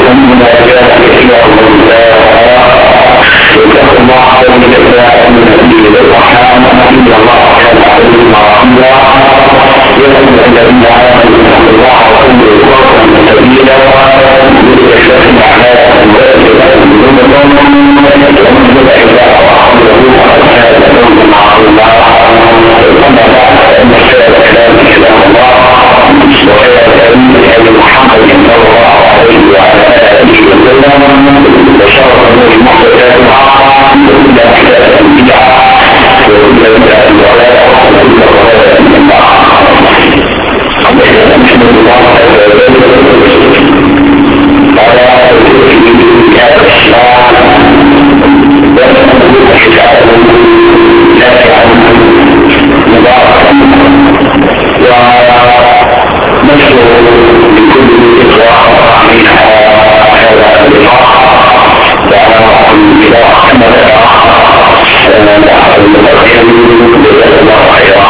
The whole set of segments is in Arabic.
المناجاة كثيرا واتقوا الله الذي تساءلون به والارحام ان الله كان عليكم رقيبا. يا ايها الذين امنوا اتقوا الله وقولوا قولا سديدا يصلح لكم اعمالكم ويغفر لكم ذنوبكم ومن يطع الله ورسوله فقد فاز فوزا عظيما. اما بعد فان خير الكلام كلام الله وخير الهدي هدي محمد صلى الله عليه وعلى اله وسلم وشر الامور محدثاتها وكل محدثه بدعه وكل بدعه ضلاله وكل ضلاله في النار. نحمد الله عز وجل على توفيقه بهذا الشهر ونسأله حسابه نافعا مباركا ونشكر لكل إخوة منها هذا اللقاء دعواهم إلى كما دعا المتقين جزاك الله خيرا.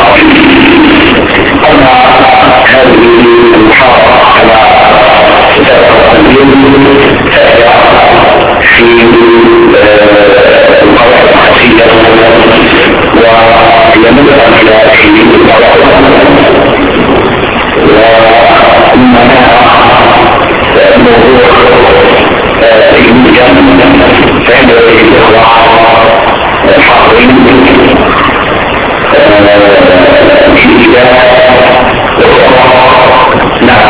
أما هذه المحاضرة كما سبق التقديم فهي في القواعد الخفية وهي مدة إلى حين القواعد وإنها موضوع جدا فعند الإخوة الحاضرين في الإجابة نعم.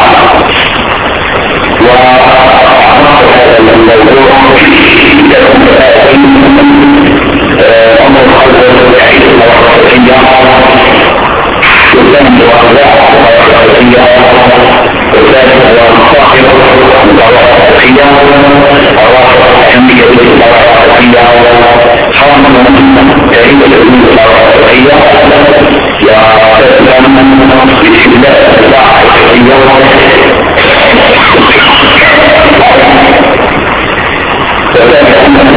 وأعتقد هذا الموضوع أمر خلق الوحيد الوحيدية والثاني هو أنواع الوحيدية والثالث هو مصاحب الدعوات الوحيدية الرابع أهمية الدعوات الوحيدية خامس تعريف الدعوات الوحيدية وثالثا استدلال الدعوة الوحيدية وذلك أنه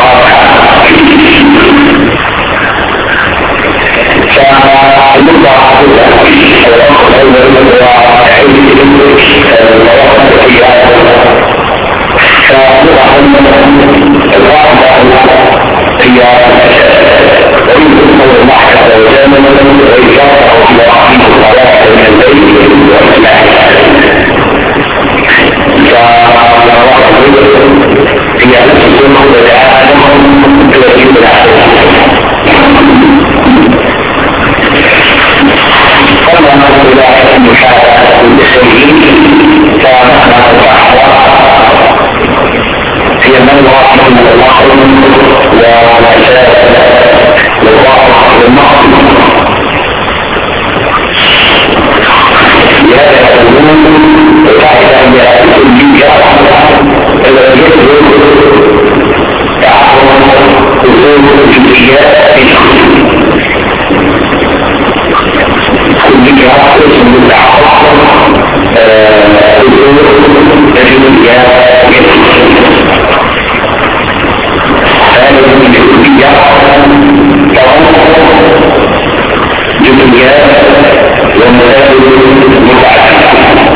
فالموضوع الأول هو علم المواقف الوحيدية فنضع الواقع هي ويمكن المحكمة وزامنا وإشارة وإبراهيم الصلاة من الليل والإسلام فالواقع هي نفس السنة والعالم تواجد العالم. أما إلى المحاولة بالسيئين فنحن الصحوة هي من واحد من الأخر ومساء للواقع والنقص لهذا يقولون وقاعدة هي الكلية التي يجب تعرف أصول الجزئيات كلية اسم التعرف أصول الجزئيات هذه الكلية جزئيات ومسائل متعددة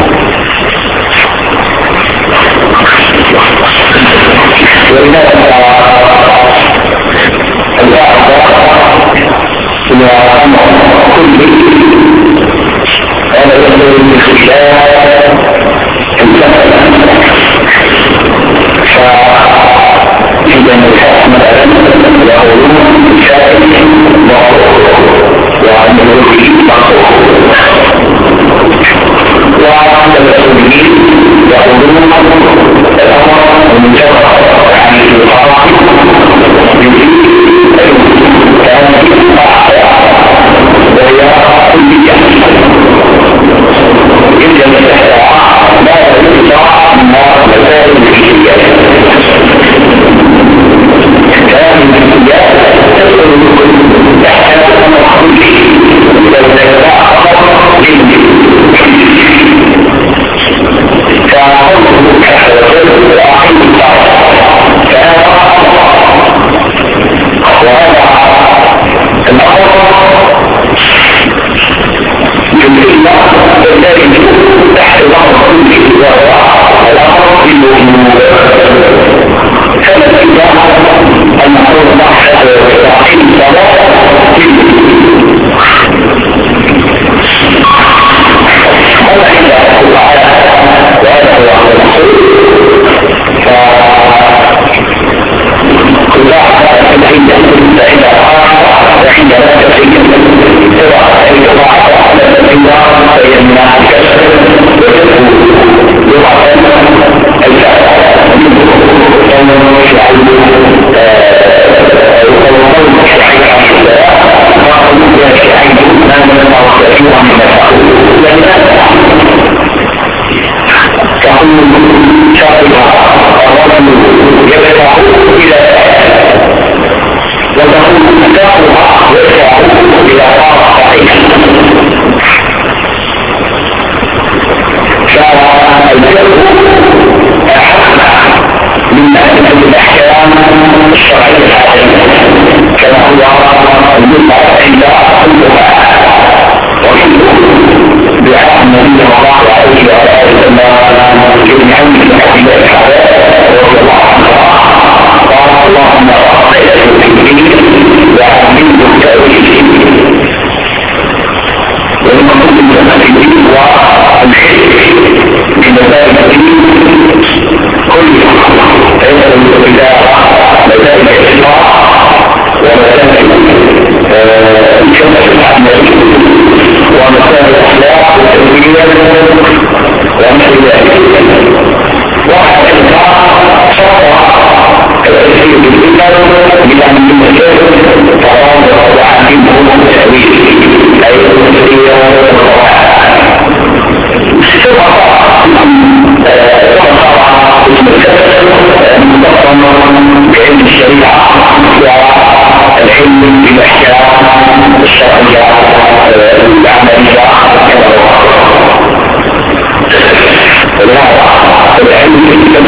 ولهذا الأعضاء إلى أمر كل هذا يصير من خلال الفهم فإذا الحكم مثلا يقولون شاهد وعند الوحيد مقصود وعند المسؤولين يقولون الأمر المجرد عن الإطاعة يجيب كان أحياء وهي كل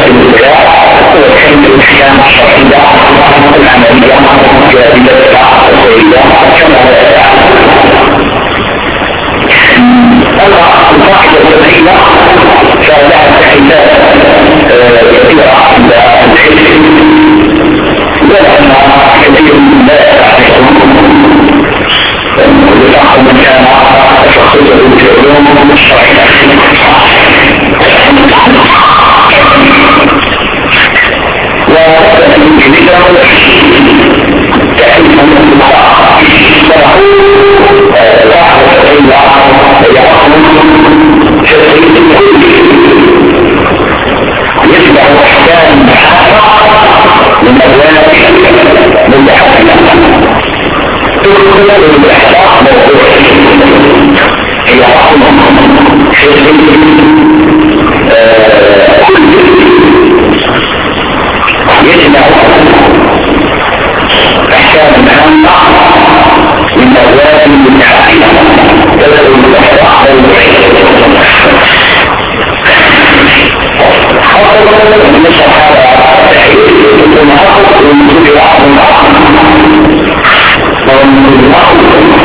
الابتلاء وكلمة الأحكام الشرعية العملية بأدلتها السيدة كما لا يعلم. أما القاعدة الأولى فلها تحديثات كثيرة عند العلم لأن كثير لا يعرفهم لتعقل من كان تخصصه في علوم الشرعية وتأكيد تعريف من المخاطر فهو واحد إلا يأخذ شرعية يتبع أحكام من أبواب متحدثة تدخل الإحقاق موضوع هي أصل شرعية يجمع أحكام عامة من أبواب متعددة تدخل الإحقاق موضوعي حصل من الصحابة تحيي يكون حصل من وجود العقل ومن وجود العقل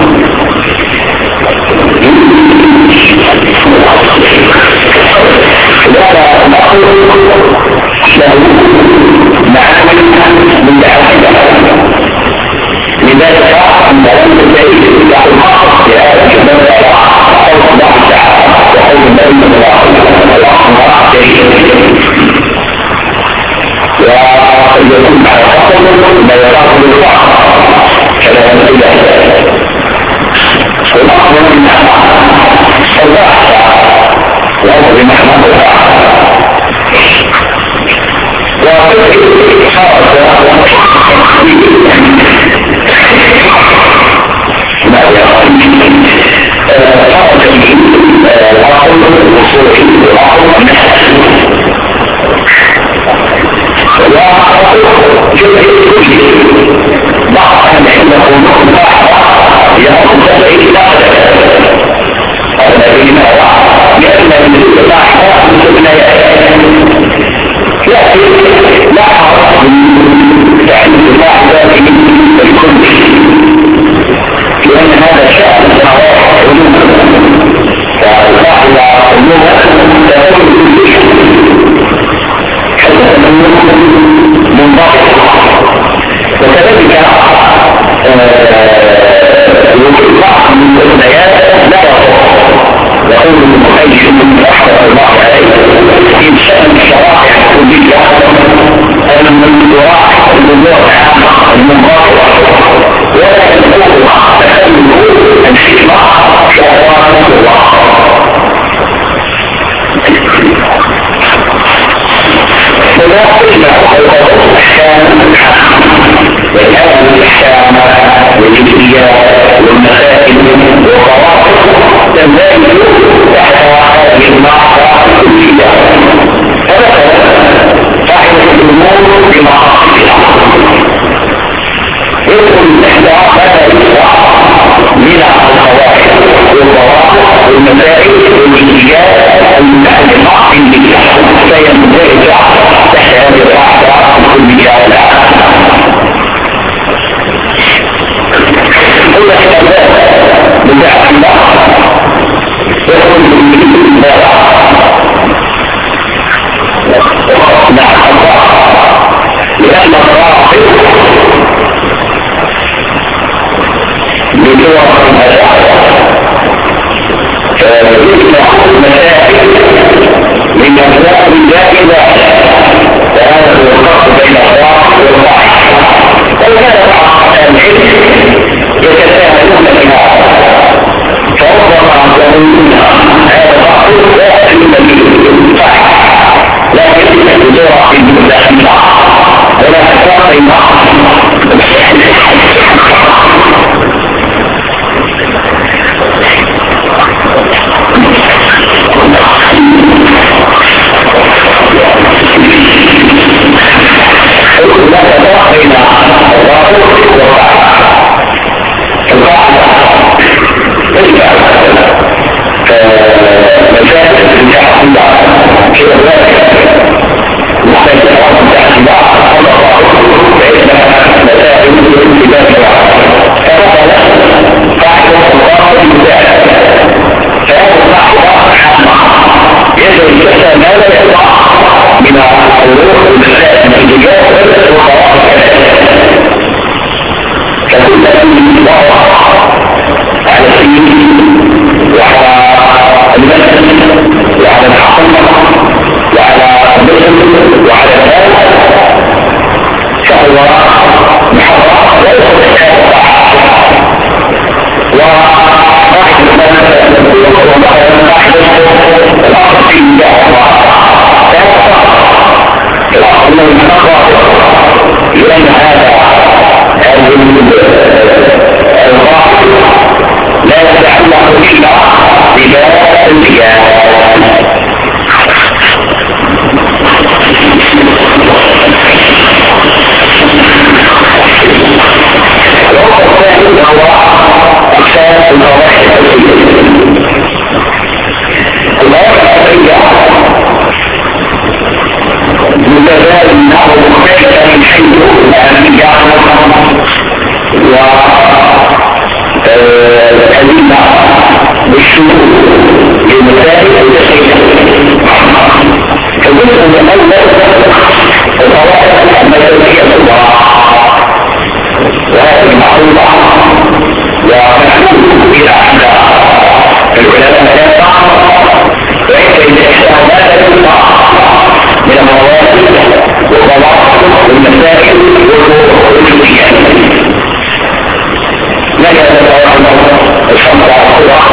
لأن العقل له معاني من دعوة لذلك عند لم تتعيد له الحق بهذا الشباب قول الله تعالى وقول النبي صلى الله عليه وسلم ويكون على خطر ما يراق بالفعل كلام الله والأخبر من الله وأمر بمحمد الله وفكر خارج ما يرى خارج العقل وصوله العقل بعض أهل العلم يقول تبعي لا الذين لأن الذين لاحظوا الثنايات لكن لاحظ تعليم الواحدة بالكل لأن هذا شأن الصحيح عموما فالواحدة عموما تكون حتى منضبط وكذلك وجود بعض من الثنايات لا يقول المخيش من أحد الله عليه في شأن الشرائع الكلية أن من يراعي الأمور العامة المنضبطة ولا يكون تخلف الحكمة شهوات الله فلا قلنا الأحكام والأمر الأحكام والجزئيات والمسائل والقواعد تندرج تحت هذه المعرفة الكلية فمثلا صاحبة الأمور بمقاصدها يدخل تحت هذا الإصلاح من القواعد والضوابط والمسائل والجزئيات المتعلقة بالنية فيندرج تحت هذه القاعدة الكلية والعامة كل كتابات بدعة الله يقول بالمدارة نعم الله لأن الراحل بدور المدارة فيجمع المسائل من أبواب الجائزة فهذا هو الفرق بين الراحل والضعيف وكان بعض العلم يتساهلون بها فربما يقولون هذا الرأي لا علم به صحيح لكن الدورة في المداخلة ولا تقاطع وأدلة بالشروط للمسائل التشريعية. الجزء الأول القواعد المسائية الكبرى، وهذه معروفة ومحمود إلى عند العلماء الأربعة، وإذا الاجتهادات الأخرى من المواد والضوابط والمسائل والوجوديات لا يتطور الحمد على الله.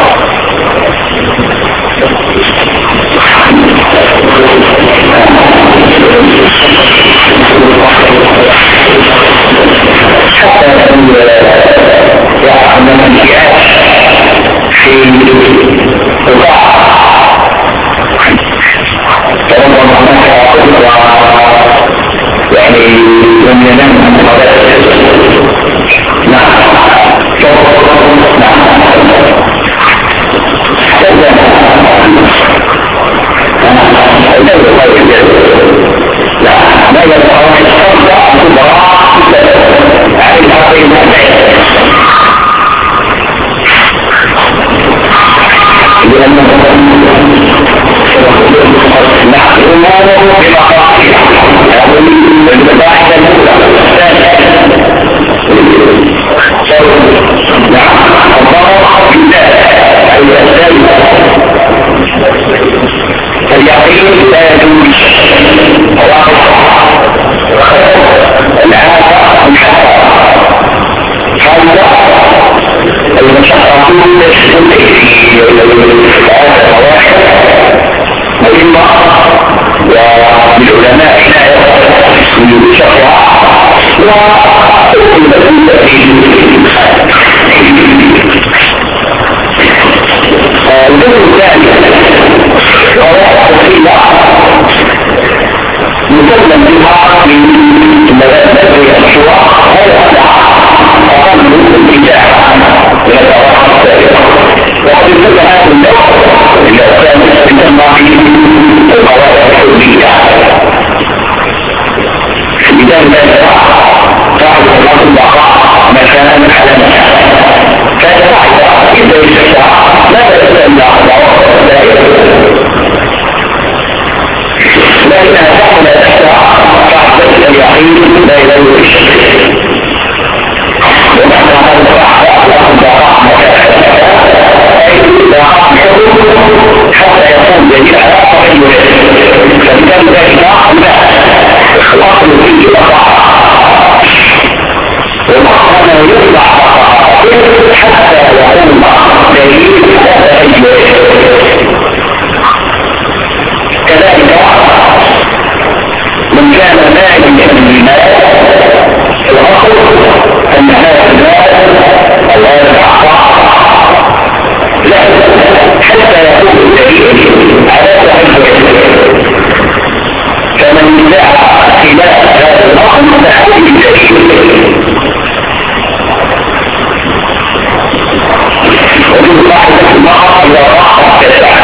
حتى يعمل الجهات في القاع فربما هناك قدرة يعني لم ينام عن الصلاة. نعم نعم لا يتطور الشرطة الكبرى عن الأرضين لأنه نحن بمقاصدها الباحثة الأولى الثانية نعم الضرر بالله أي الثالثة اليقين لا يجوز العادة الحسنة هذا المشقة تشتم في هذا الواحد مهمة وللعلماء عناية بالشرع الجزء الثاني قواعد تفصيلة مسلم بها من مبادئ الشورى هذا أقل من الاتجاه إلى الأوراق السابقة. وقد ابتدأ هذا النوع إلى الثاني يسمى بالقواعد الحرية. لذلك تعرف الله البقاء مكانا على مكان. كان تعرف إذا يشفع لا تتبع الضوابط الدائرة، لكنها تحمل أشياء تعرف اليقين لا يزول الشك. ومعنى هذا البقاء مكانا أي بقاء حكم حتى يكون دليل على صحيح فبالتالي ذلك الأصل فيه بقاء ومعنى يطلع حتى يكون دليل على صحيح. كذلك من كان مالكا للمال الأصل أن هذا المال أو هذا العطاء لا حتى يكون الدليل على صحيح. فمن ادعى خلاف هذا الأصل فهو الدليل. ومن بعد النهر إذا راح تسعى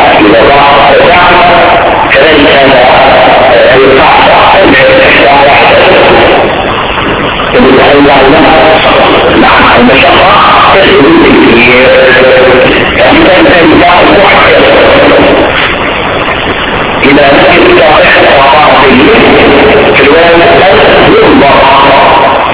كذلك هذا القاعدة الإحدى واحدة نعم المشقة تسلم التكبير يعني كان ذلك محكم إذا نجد صالح وطاعته في الوالد ينظر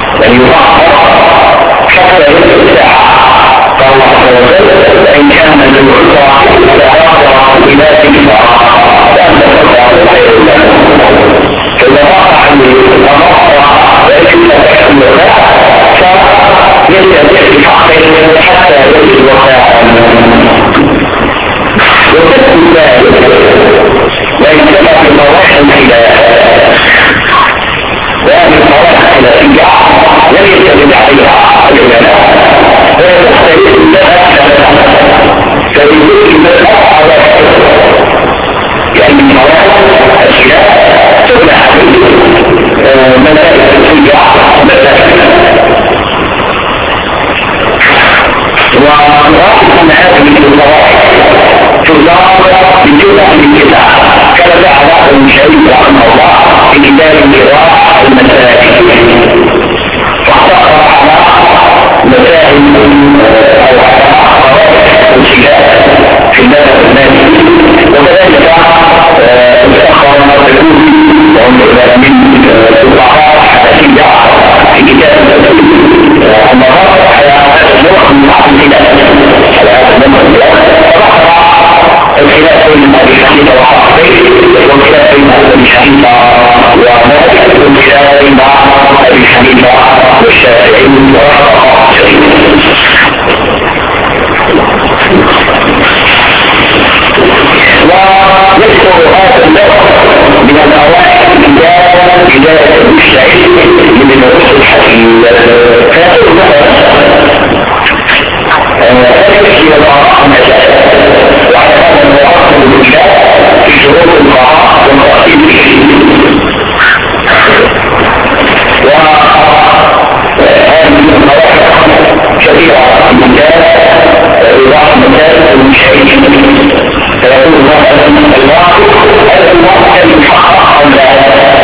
حنيفة والشافعي وأصحاب الشافعي. ويذكر هذا اللفظ من الأوائل بداية المشتعل من الرسل الحكيم. فيقول هذه الآراء مسائل وعلى هذا المواقف بالله في شروط القراء والترتيب وهذه المواقف كثيرة ممتازة إيضاح مسائل المشتعلين. فيقول مثلا الواقف المواقف المحقق أو لا،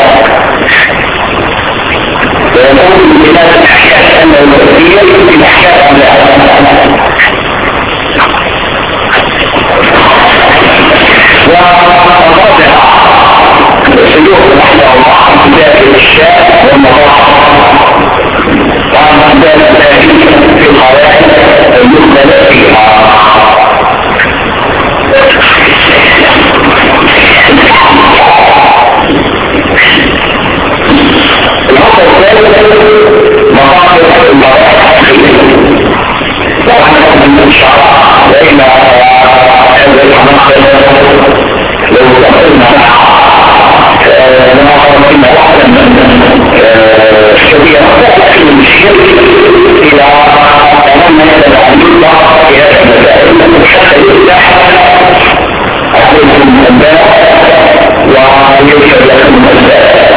ويقول بلاد الأحياء أنه الوزير في الأحياء أو لا. والرابع السلوك رحمه الله في ذات الأشياء والمواقف، وعن ذلك في القواعد المختلف فيها. الأمر الثالث مقاصد المواقف وعن من الشرع بين هذا المقصد لو دخلنا نقرأ واحدا كبيرا من الشرك إلى أمام العلم في هذا المسائل حتى يفتح عليكم الباب ويرشد لكم المسائل.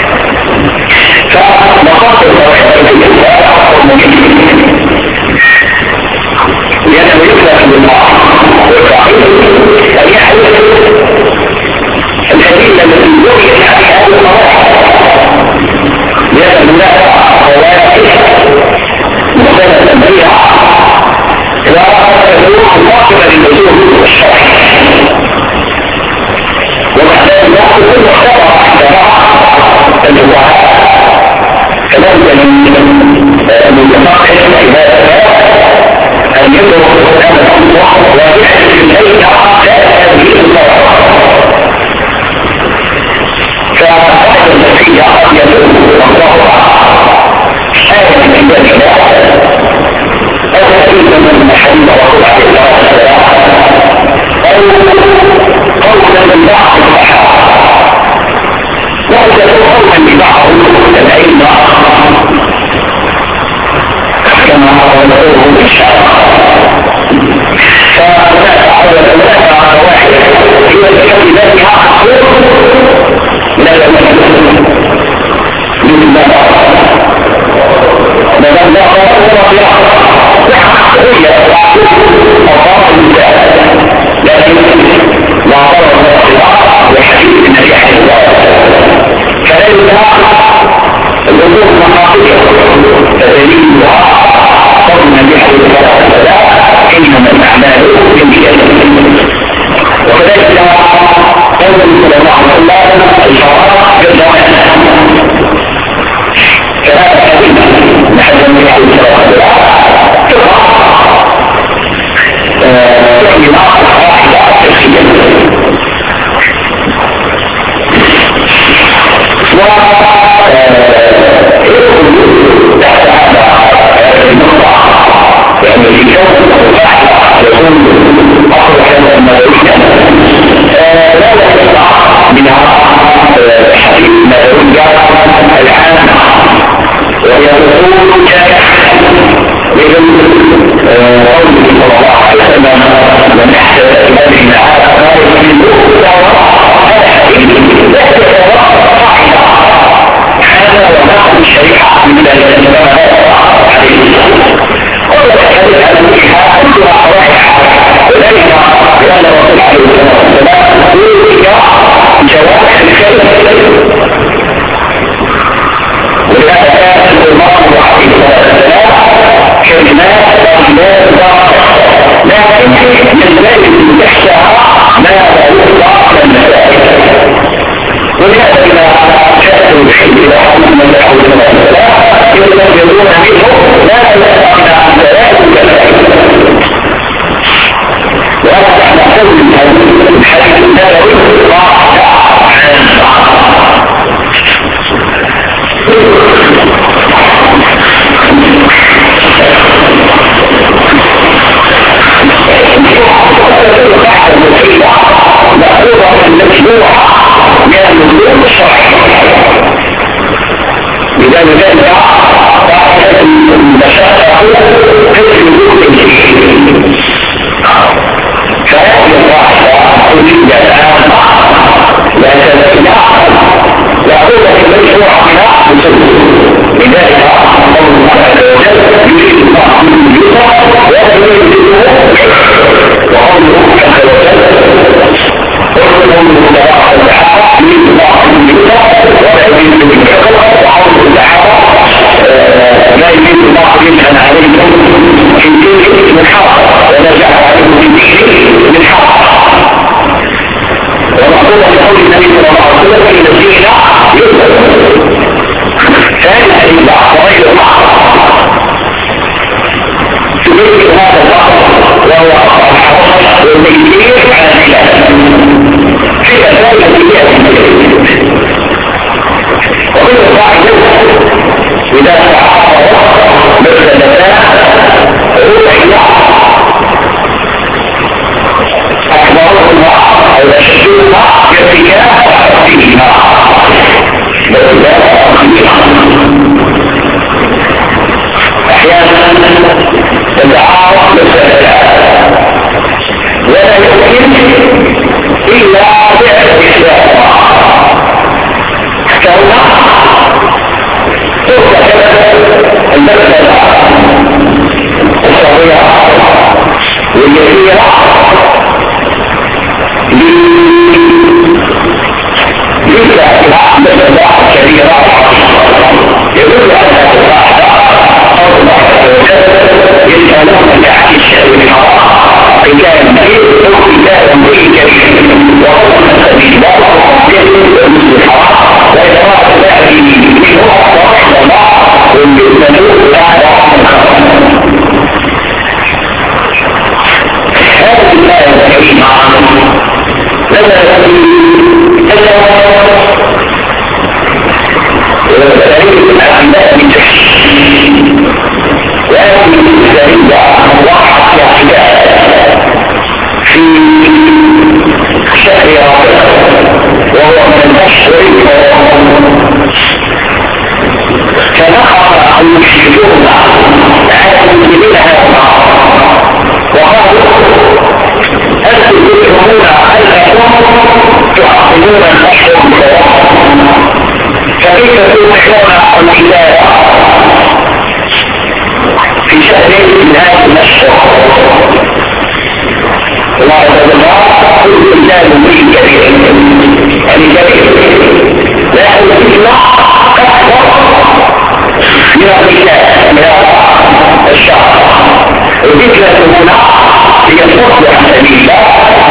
فمقاصد الإسلام أكثر مهمة لأنه يطلق بالله والتعقيد أن يحدث الأدلة التي بنيت عليها هذه المراحل، لأن هناك قواعد مختلفة بها وتكون مواكبة للوجود الشرعي، ومع ذلك كل مختلف عند الفقهاء كذلك من مصالح العبادة أن يدرك هذا الأمر ويحدث إليه هذه المواقف. فأحد النتيجة يدرك الله آية من ذلك أو حديث من حديث رسول عليه الصلاة والسلام أو قولا من بعض الصحابة وجدوا قولا لبعض العلم كما قوله بالشرع. فهناك قواعد هي التي ذاتها حقوق لا يمكن مثل ما لكن لا ضرر الاختلاط وحديث النبي عليه الصلاه والسلام فليس الامور مقاصدها فدليلها قول النبي عليه الصلاه والسلام انما الاعمال بالنيات. وكذلك قول العلماء رحمه الله الشرع بالجوانب فهذا حديث نحن النبي عليه الصلاه والسلام كلمات واحده شخصيه تحت هذا النقطة يعني في كون واحد يكون أصبح ما يريد لا يستطيع منها حديث ما يرجع العام ويقول إذن قوله صلى الله عليه وسلم من أحدث هذه العادة ما يريد هذا حديث لا يتوقع قاعدة هذا ونحن الشريعة من ذلك كما لا يتوقع عليه قل تحدث عن الإحاء كلها قواعد وذلك لأن الرسول عليه الصلاة والسلام يوجد جواب الكلمة ولهذا كان الإمام عليه الصلاة والسلام كلمات طيبات لكن من ذلك تحتها ما لا يطلق من المسائل. ولهذا إذا جاءت الوحيد إلى حكم من يحول الله يتنبذون منه لا يستطيع عن ذلك المسائل. وهذا نحن نقول من الحديث النبوي قاعدة عامة قول النبي صلى الله عليه وسلم ان الدين يسر ثاني الاتباع وغير المعصيه تبين هذا الفقر وهو الحرص والتيسير على العباده في ذلك التيسير وكل واحد اذا تعاطى مفسدتان ربع اكبرهما او اشدهما ارتكاب فيهما احيانا تتعارض مفسدتان ولا يمكن الا باعتبارها كونها ترتكب المفسده الصغيره واليسيره ليس لها مفسدات كبيره يدل على قول الله عز وجل يسالونك عن الشهر الحرام قتال فيه او قتال فيه كبير وهو سبيل الله يسلك مثل الحرام واذا رأى ذلك منه ورحم الله والمسلمون اعلى هذه الايه الكريمه نزلت تاريخ الأنبياء بالتحديد وهذه السرية وضحت اعتداء في شهر رمضان وهو من الأشهر فنقر المشركون على المسلمين هذا وقالوا أنتم تكرهون أنكم تعطلون الأشهر فكيف تنحون الكتاب في شهر من هذه الاشهر الله عز وجل كل انسان به كبير يعني كبير لكن الفتنه اكبر من الكتاب من الشهر الفتنه هنا هي الصد عن سبيل الله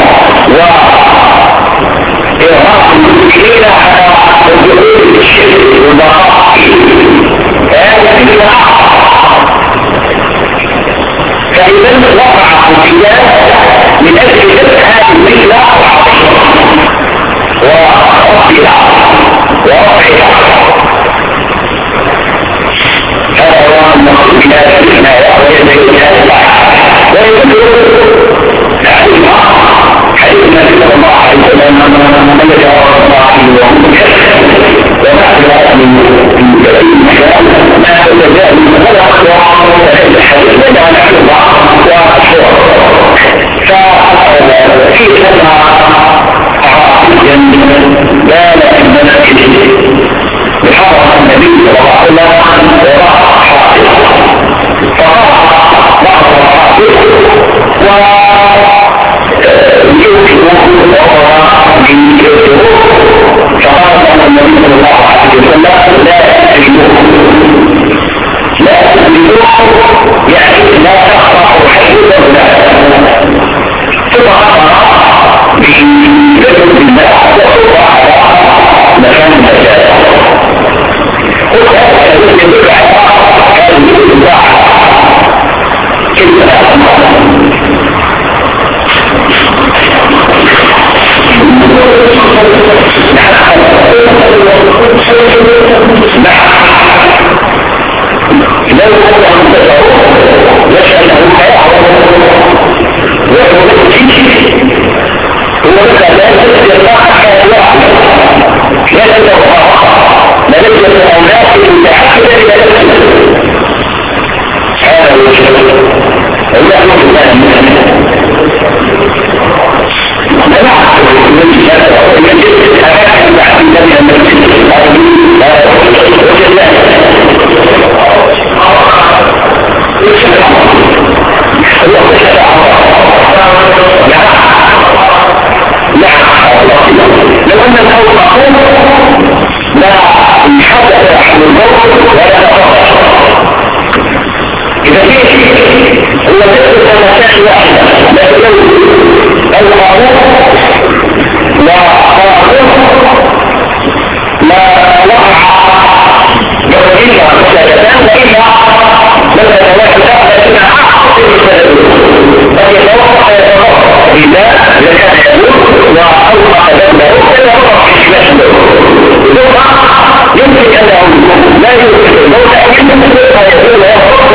وإرهاق المسلمين على الدخول في الشرك والبقاء هذه الفتنة فإذا وقع القتال من أجل ذبح هذه الفتنة ورفعها هذا هو المقصود من هذه الحماية ويدعو إلى هذا البحث ويذكر تعليمها حديث النبي صلى الله عليه وسلم من يتوقع الله عنه وبعد ذلك من كلام الإسلام ما تتجاهل من هذا أخوة فهذا الحديث بدأ نحن الله وأشهر ففي سنة عربيا لا لكن مناكد بحضر النبي صلى الله عليه وسلم وراء حاضر فراء بعض الحاضر ويوجد وراء من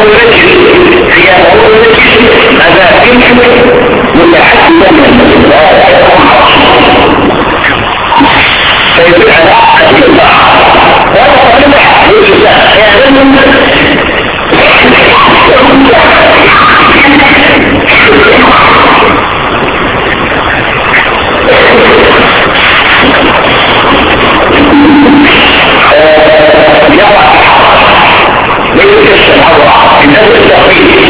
ينجز ثيابه ينجز أماكن متحددة من الله فيكون على أسئلة وهذا طريقة للإنسان ليس الحوض من هذا التقريب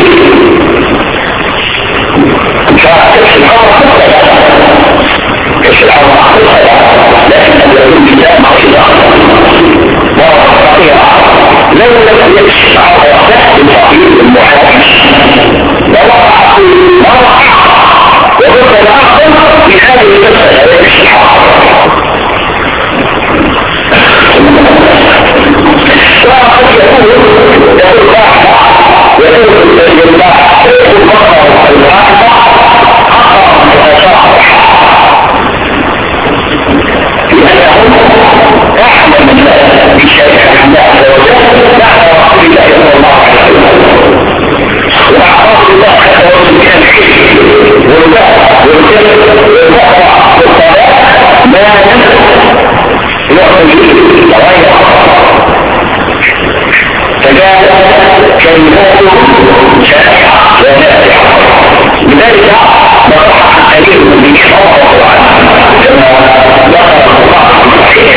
فكشف الحوض كشف الحوض لكن أن يكون كتاب مقصودة مرة خطيرة لو لم يكشف الحوض تحت التقريب المحاكم لوقع مرة وضد الآخر في هذه المسألة يكشف الحوض وقد يكون الراحة يكون الجنباء يكون مصدر الراحة أقرب متصاحب لأنهم أحمل بشريعة الله عز وجل بعد رسول الله صلى الله عليه وسلم وأعراض الله عز وجل من الحلم والباء والكذب والبقرة والصلاة ما يخرج غيره فكان كلماته شائعة ونافعة لذلك نصح أمير المؤمنين رضي الله عنه كما ذكر الله في صحيح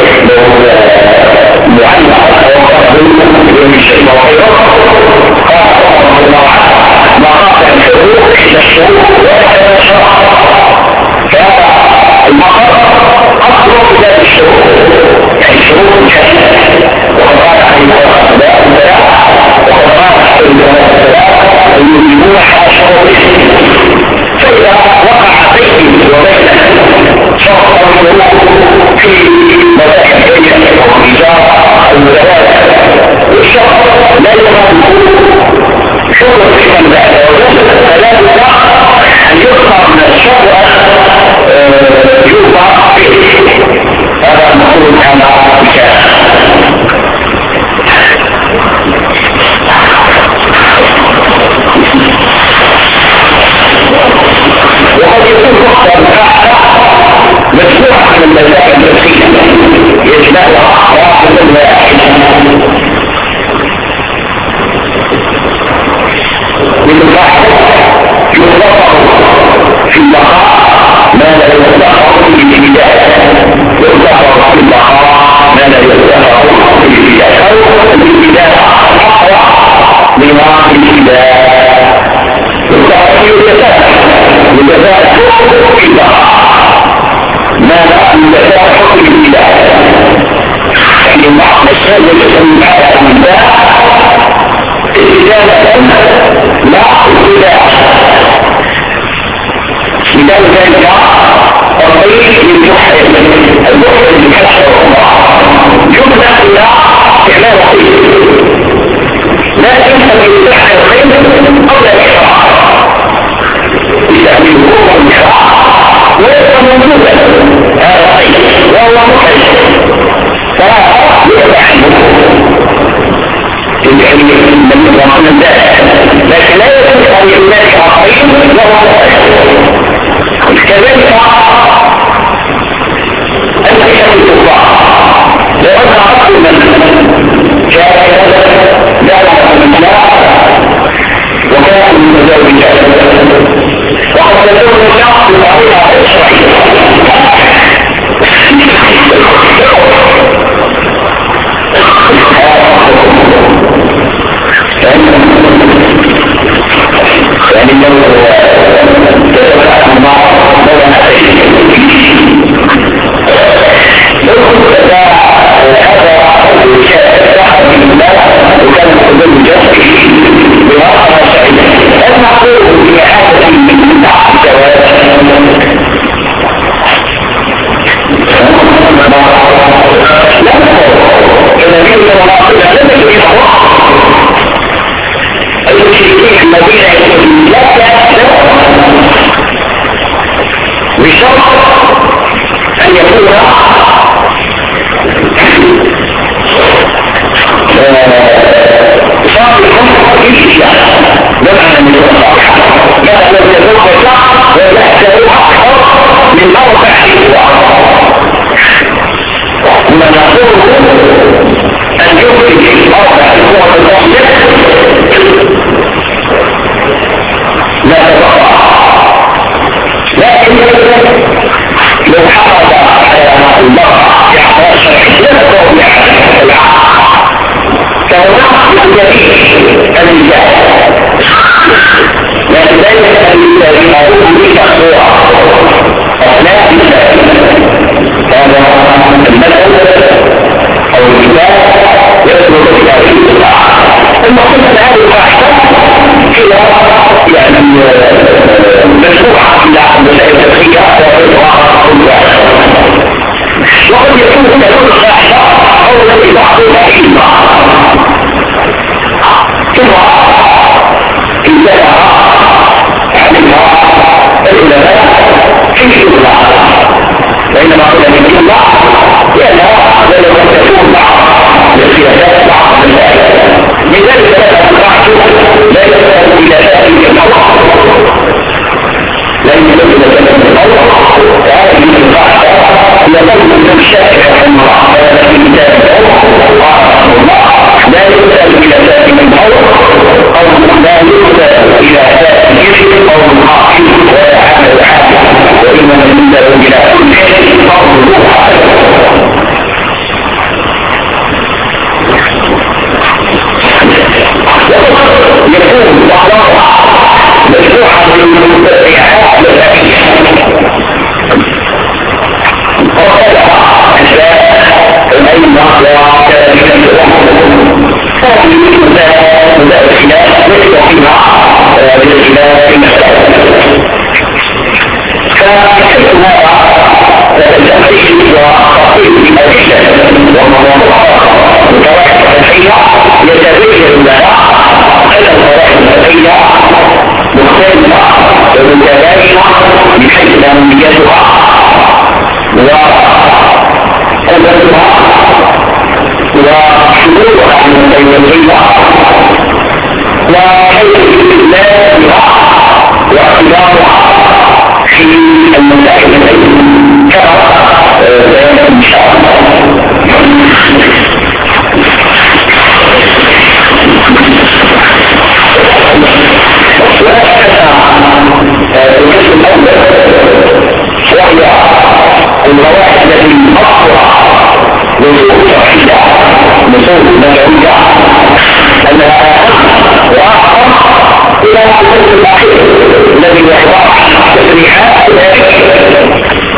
معلق وقال ابن الشيخ وغيره قال رضي الله عنه ما قاطع الحقوق إلا الشروط ولا شرع فهذا المقر أصل ذات الشروط يعني شروط جاهزة وقد قال عليه الصلاة والسلام وقد قال يجيبون على شروطهم فإذا وقع بيني وبينه شرط الشروط في مذاهب البيع أو الإيجار أو الزواج والشرط لا يراد شروط من بعد فلا بد أن يختار من الشرط يوضع به هذا المفروض على مكان وقد يكون مختار مجموعة من المسائل النفسية يجمعها واحد واحد من واحد يطلق في البقاء ما لا يتبقى في البداية يطلق في البقاء ما لا يتبقى في البداية أو البداية أقوى لما في البداية يطلق في البداية في البقاء ما لا يتبقى في البداية يعني بعض الشيء يسمى البداية استجابة لا استجابة مثال ذلك الطريق للمحرم المحرم بحسب الله يبنى إلى استعمال الطريق لكن أن يفتح الخير قبل الإحرام يستعمل الكفر والإحرام ويبقى موجودا هذا الطريق وهو محرم فلا يفتح يعني من الزمان الدائم لكن لا يمكن أن يملك الطريق وهو محرم كذلك أنت شمس الله لأن أصل من جاء دعوة من الله وكان من مزوجات وقد يكون الشخص بطريقة إشرائية يعني لو تتبعت الله لو أنا أتيت النصوص النبوية أنها أهم وأعظم إلى النص الأخير الذي يحضر تشريعات ذلك،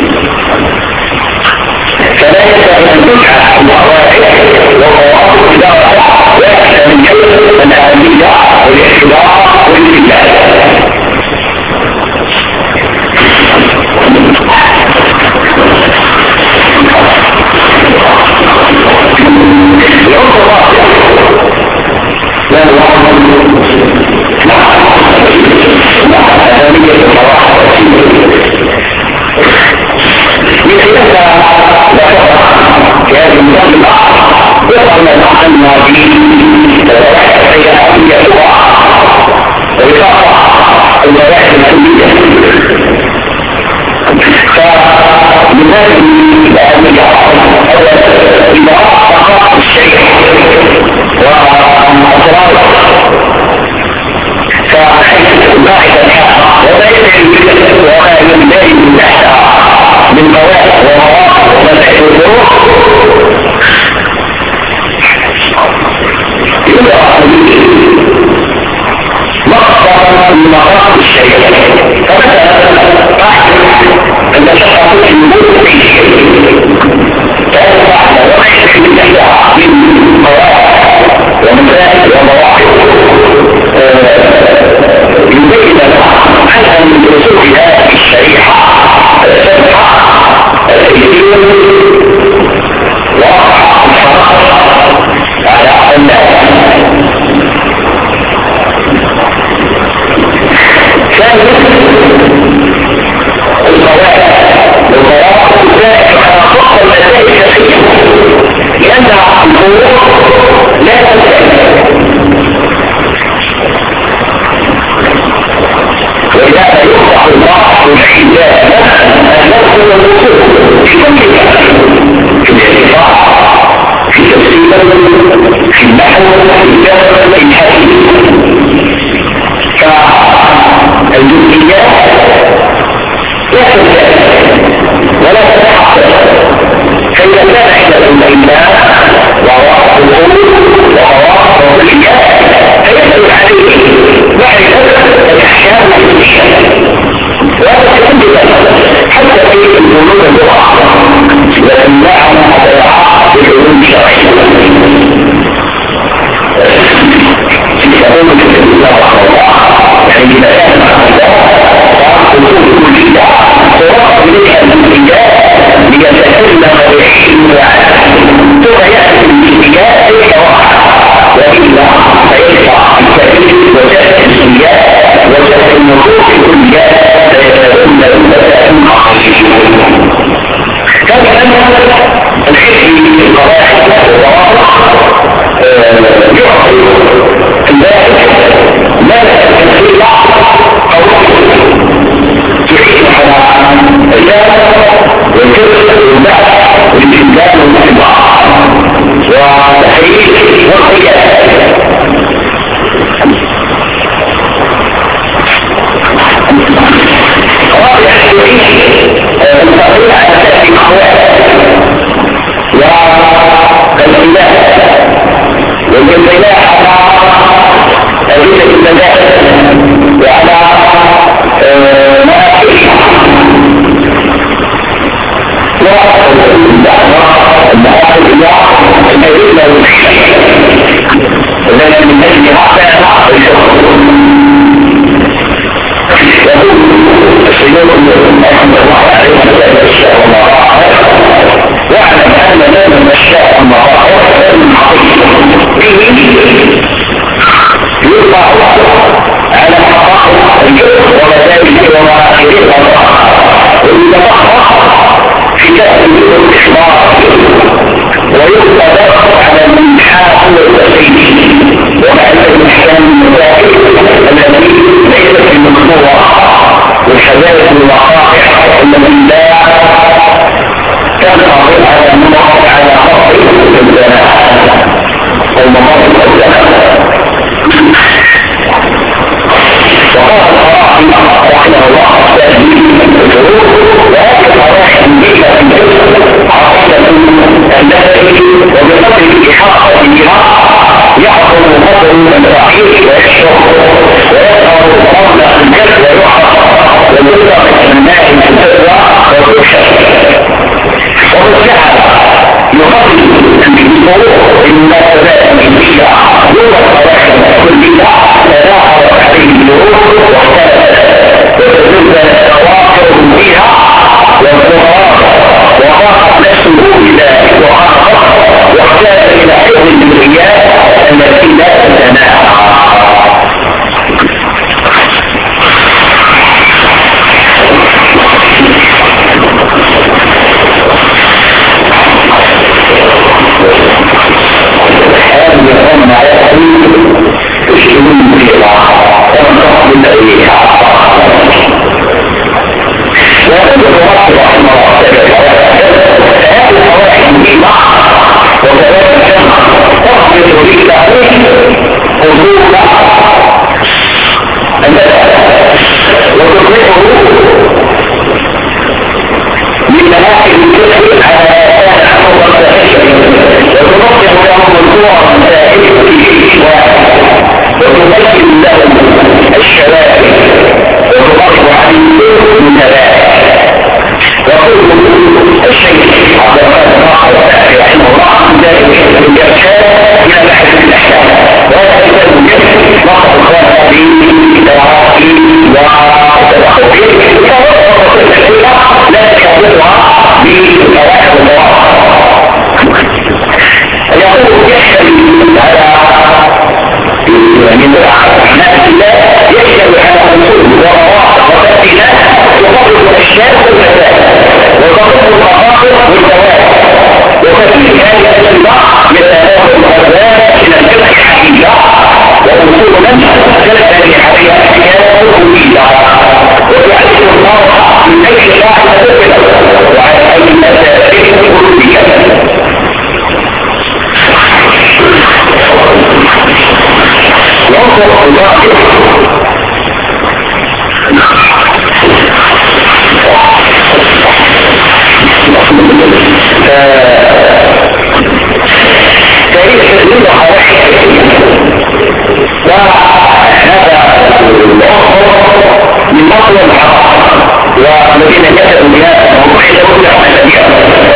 فلا ينبغي أن تجعل القواعد وضوابط الإدارة واحدة من حيث الأهمية والاحترام والاستدلال. العنصر الرابع وهو أهمية المراحل من خلالها ذكر في هذه المنطقة يقرن أن هي أهميتها ويقرأ الولايات الكلية، فمن هذه الأهمية إذا أطلق الشيء وأسراره فحيث باعث الحق وما يدعي وما ينبغي من تحتها من مواد ومواقف ومسائل الظروف يدعى مقصدا من مقاصد الشيء. فمثلا أن تشخص الوجود في شيء فيدفع وما يدعي من تحتها من مواد ومسائل ومواقف يبين عنها من رسولها في الشريعة تدفع التيسير وقع الحرام على الناس. ثانيا القواعد ذلك على خط المسائل الشخصية لأنها الأمور لا تنتهي، ولهذا يفتح الله الحجاب النفس والنصوص في كل مكان، في الاعتقاد، في التفسير، في النحو، في الجبر، في الحديث. فالجزئيات لا تنتهي ولا تتحقق، فإذا كان عندنا الإيمان وواقع الأمور وواقع الكليات فيسأل عليه معرفة الأحكام الفقهية، وهذا كل ذلك حتى في العلوم اللغة لكن لا علاقة بالعلوم الشرعية. يقول الله يعني إذا كان أصول كلية ترى إليها الاتجاه ليتكلم بالحلم ثم يأتي الاتجاه ليس وقعا، وإلا فيدفع التكليف وجهة السياق وجهة النصوص الكليات فيكون المسائل عقلية. كما أن الحكم في القواعد والضوابط يعطي ذلك لا تكفي تعيش على الرجال والكبر والبعث والاستدلال والانباع والتحريف والقياس. رابعا تعيش المستقبل على ثلاث اقوال والخلاف والجميلات على أدلة المذاهب وعلى مآخذها والمآخذ الأدلة والحكم التي من أجلها فعلا الحكم. يقول السيد رحمه الله عليه وسلم الشيء والمراحل واعلم أن لازم الشيء والمراحل من حقيقة يطلع على حقائق الجزء ومسائل ومآخرها ويتفقه في تأثير الإخبار ويقتضى على الإلحاد صور مسائل في واحد وتبين لهم الشوارع وتقرب عليهم من ذلك. يقول الشيخ عبد الرحمن رحمه الله ذلك الارشاد الى معرفه الاحكام، وهذا كتاب مجلد نص الخاص بتراخي وتدخل فوصف الشريعه لا تكتبها بالفوائد والمواقف. يقول يحتوي على من نفس الله يشتغل على اصول ومواقف وتفصيلات تقرب الاشياء والمسائل وتقرب المخاطر والزواج، وكثير هذه الاشياء يتناول الغزال الى الفقه الحقيقه واصول منها تلك عليها احكام حكوميه وتعرف الله من اي قاعده تفصل وعلى اي مسائل حكوميه. ينظر الله تاريخ تسليم حوالي وهذا من أطول الحق والذين كتبوا بها ومحيطون بها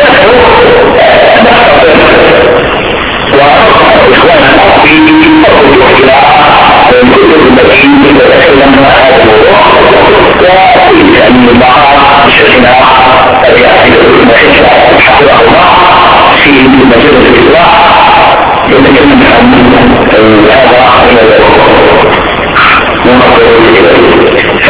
وإخوانا في الرجوع إلى الكتب التي تتكلم عن هذا الموضوع، وأريد أن مع شيخنا أبي عبد المحيط حفظه الله في مجلة الإصلاح يتكلم عن هذا ونظر إليه.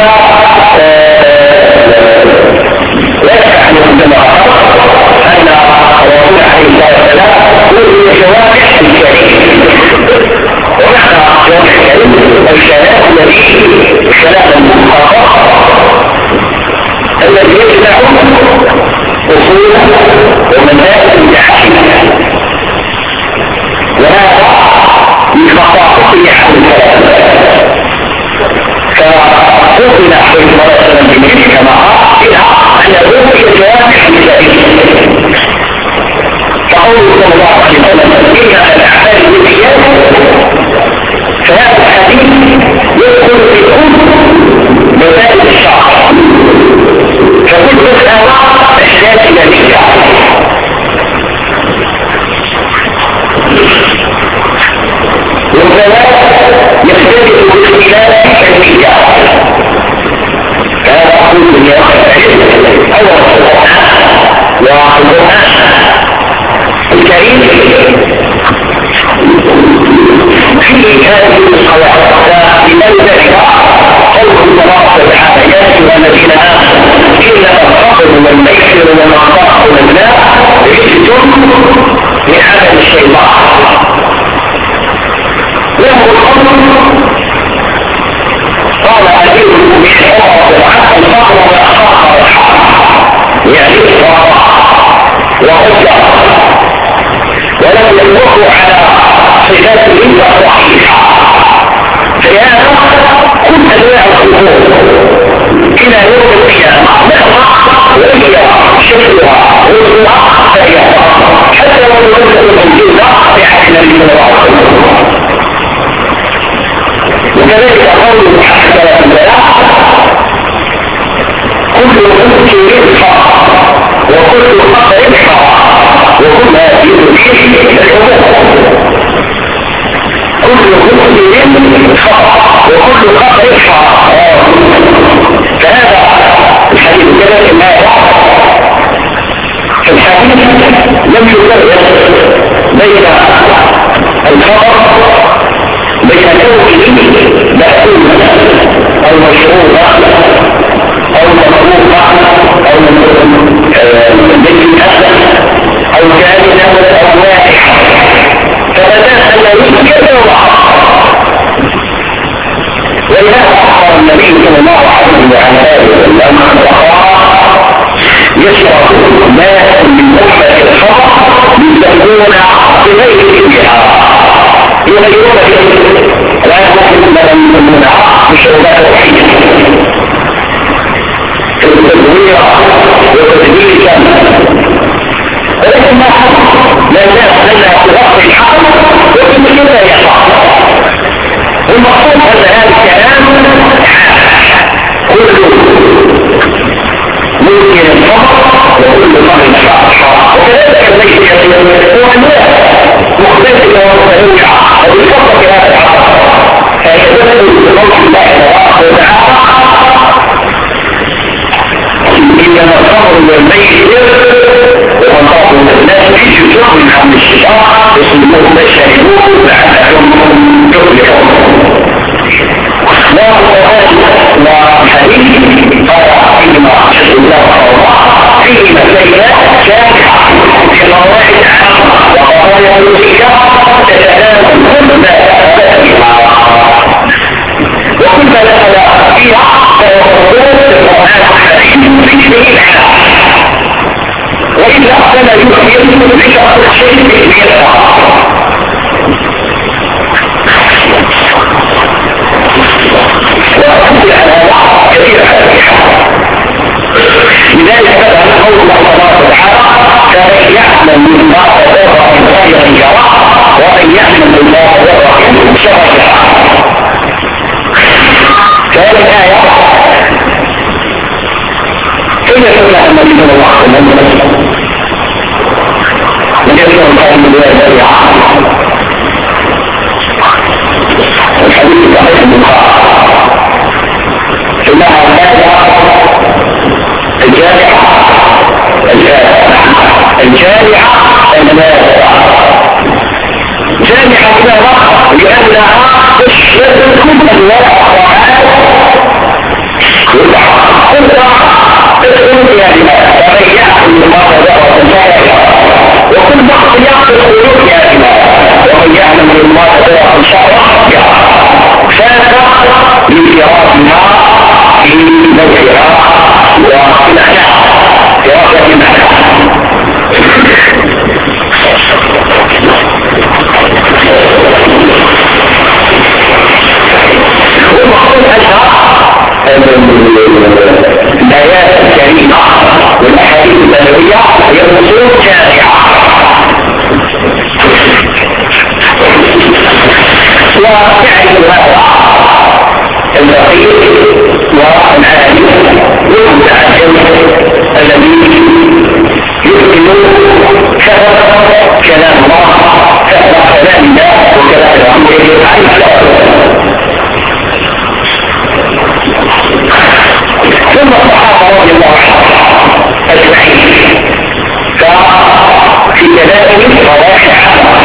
لا يستحيل عندما أن الرسول عليه الصلاة والسلام هو جوامع الكريم، ومعنى جوامع الكريم الكلام المختصر الذي يجمع أصول ومنازل التحكيم، وهذا من خصائصه عن الكلام. فوصل عليه الصلاة والسلام بمثل كما إلى أن يكون في جوامع الكريم. فقوله صلى الله عليه وسلم إن الأعمال بالنيات، فهذا الحديث يدخل في كل مسائل الشرع، فكل مسألة تحتاج إلى نية. والثلاث يختلف باختلاف النية، فهذا أقول من أول والقرآن الكريم في هذه القواعد. فلمن ذلك قوله الله تعالى يا أيها الذين آمنوا إنما الخمر والميسر والأنصار والأزلام رجس من عمل الشيطان. له الخمر قال أمير المؤمنين عمر بن العاص الخمر والأنصار يعني وغفر ولم يطلقوا على صفات الإنسان صحيحة. فهذا كل أنواع الخمور إلى يوم القيامة نحن وهي شكلها وصلها فهي حتى لو نزلت الجنة بحكنا للمرأة. وكذلك قول حتى البلاء كل مسكر حق وكل قطر حق وكل هذه فيه الحقوق. كل مسلم حق وكل قطر حق. فهذا الحديث كذلك ما في الحديث لم يفرق بين الخبر بين كونه مأكول أو مشروب أو مطلوب أو بالأسف أو كاملة أو واحد، فبدأ أن يذكر ولهذا أخبر النبي صلى الله عليه وسلم يشرب ماء من أمة الخمر يسمون بغير بها يغيرون لا يمكن أن يسمونها بشربات وحيدة التدوير وتدوير ولكن ما لا زال لنا تغطي الحق ولا النبي صلى الله عليه وسلم يذكر الحديث الذي الحديث صحيح البخاري انها الجامعه جامعه لانها تشمل كل انواع الطاعات تدخل فيها ومن يأكل مما تدعو وكل شخص يأكل الخلود فيها ومن يعمل مما تدعو شرع فاز بانفرادها في نوعها وفي معناها دراسة معناها والمقصود الآيات الكريمة والأحاديث النبوية هي أصول جامعة ويعرف هذا الفقيه والعالم والمتعلم الذي يمكن فهم كلام الله فهم كلام الله وكلام رسوله عليه الصلاة ثم الصحابة رضي الله عنهم أجمعين ففي كلامهم مواقع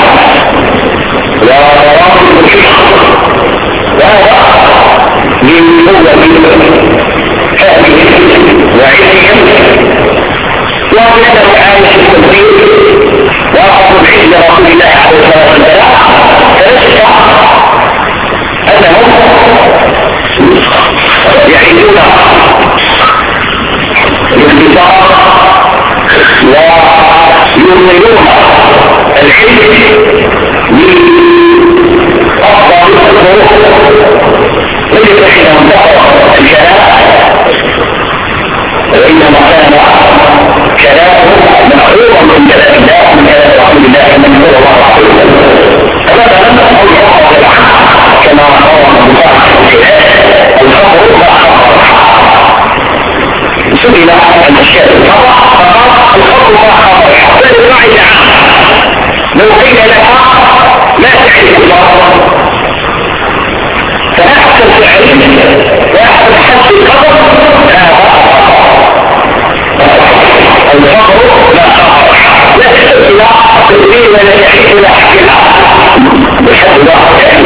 ومواقف الفقه وهذا من قوة فهمهم وعلمهم وأنه عايش التدبير وأخذ الحج رسول الله عليه الصلاة والسلام فنشفع أنهم يعيشون باختصار ويؤمنون الحلم بأفضل الطرق وليس حين انتهى الكلام وإنما كان كلامه مأخوذا من كلام الله من كلام رسول الله صلى الله عليه وسلم فماذا لم نقل الحق كما روى البخاري الخبر سئل عن الشيء فقال الخبر ما خبر فللراعي عام لو قيل لك لا تعرف الله فأحسن تعريف وأحسن حد الخبر الخبر لا خبر لا تحتاج إلى تدبير ولا تحتاج إلى حكمة بحد الله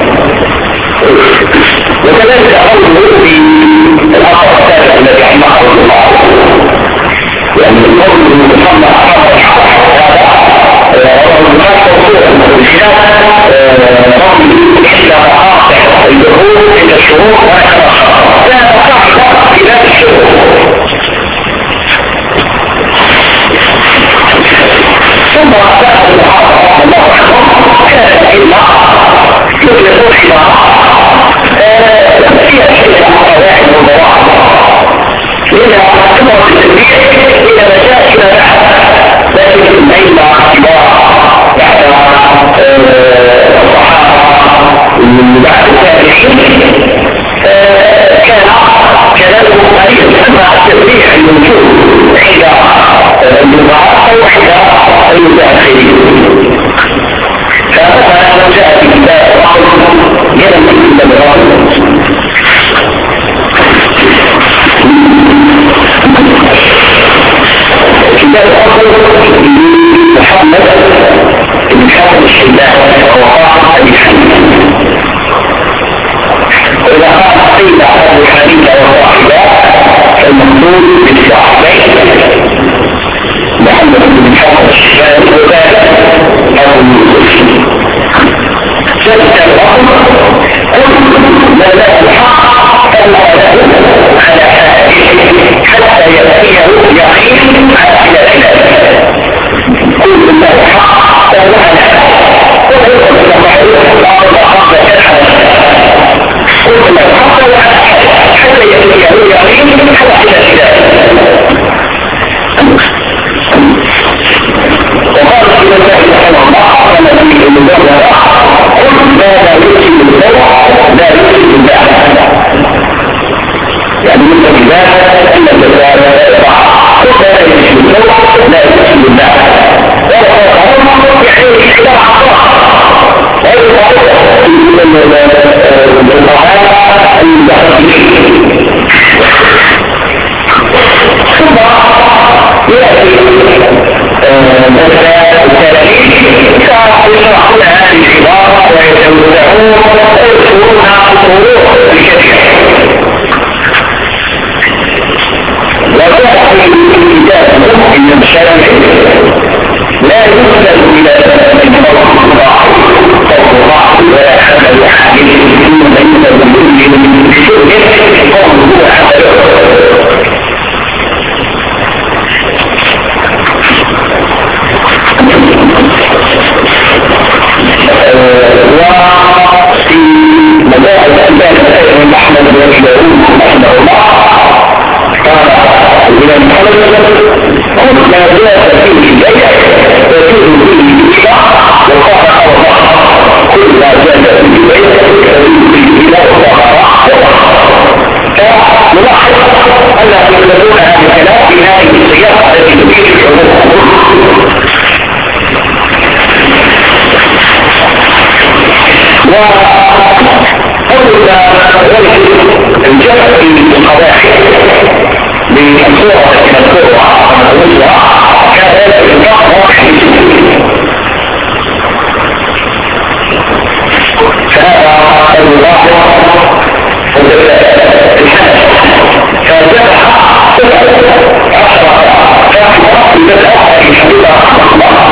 وكذلك أقول في الأخر الثالث الذي رحمه الله لأن القول المسمى أخر الحق هذا والمخاص وصولا والخلاف رمي إحدى مقاطع الدخول إلى الشروط وهكذا لا قاعدة في ذات الشروط ثم بعد المحاضرة رحمه الله عنه كانت إلا يطلقون حمارة فيها شيء واحد وضواء إلى كبر التنبيه إلى مشاكل بعد لكن بين كبار بعد الصحابة بعد التابعين كان كلامه قليل أما التنبيه الموجود عند النظام أو عند المتأخرين فمثلا لو جاء في كتاب يلم كل مرات كتاب محمد بن حسن الشيباني ووقع ابي حنيفه واذا قيل ابو حنيفه وصاحبه فالمقصود بالصاحبين محمد بن حسن الشيباني وذلك ابو يوسف ثبت الرقم ما له الحق فلا له على حاله حتى يأتيه يقين على خلافه كل ما له حق فلا على حاله ويقول لما الله حق كل ما له حق فلا على حاله حتى يأتيه يقين على خلافه وقال رسول الله صلى الله عليه وسلم الذي يدور قل ماذا الكبار ويتوسعون ويذكرون الطرق الكثيرة. وجاء في الكتاب مسلم الشافعي لا يسلم الى من فوق الله ولا حمل حديث ثم ليس بكل شيء قوله حمله. وفي مذاهب الأنبياء أحمد بن داوود رحمه الله قال الإمام محمد قل ما جاء فيه البيع يجوز فيه الإشراع وقال الله كل ما جاء فيه البيع يجوز فيه الإشراع فنلاحظ أن يطلقون هذا الكلام في هذه السياقة التي تفيد الحقوق. وقبل ذلك الجمع في القواعد بالصورة التي نذكرها ونقولها كان هذا الإطلاق واحد فهذا الواقع الحدث فجمع 10 فاحظة لتدعى في حديثة الله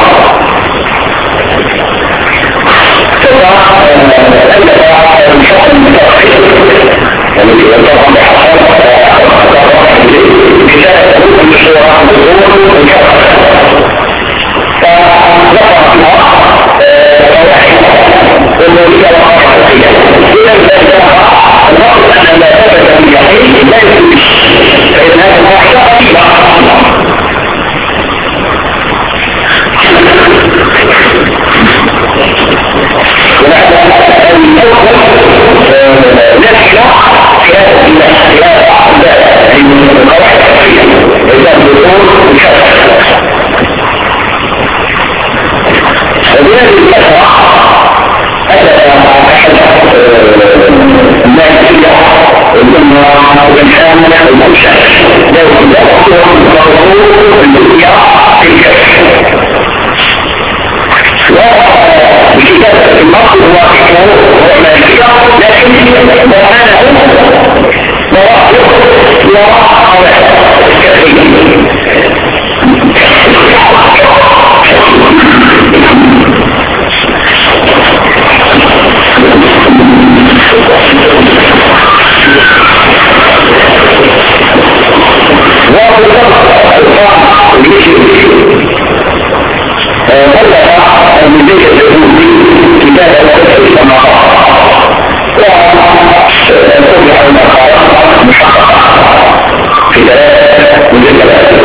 أن الحكم التأخير الذي يطلق بحصان بسبب تكون الشورى بالظهور والكفر فنقع فيها فواحد والمولية وقاعدة إذا ذلك النقص أن لا ثبت من يحيي لا يثبت فإن هذا الواحد قليلا بكتابة المصر واقعه وعمالية لكن ومعنه مواقف وراء كثير في 3 مجلدات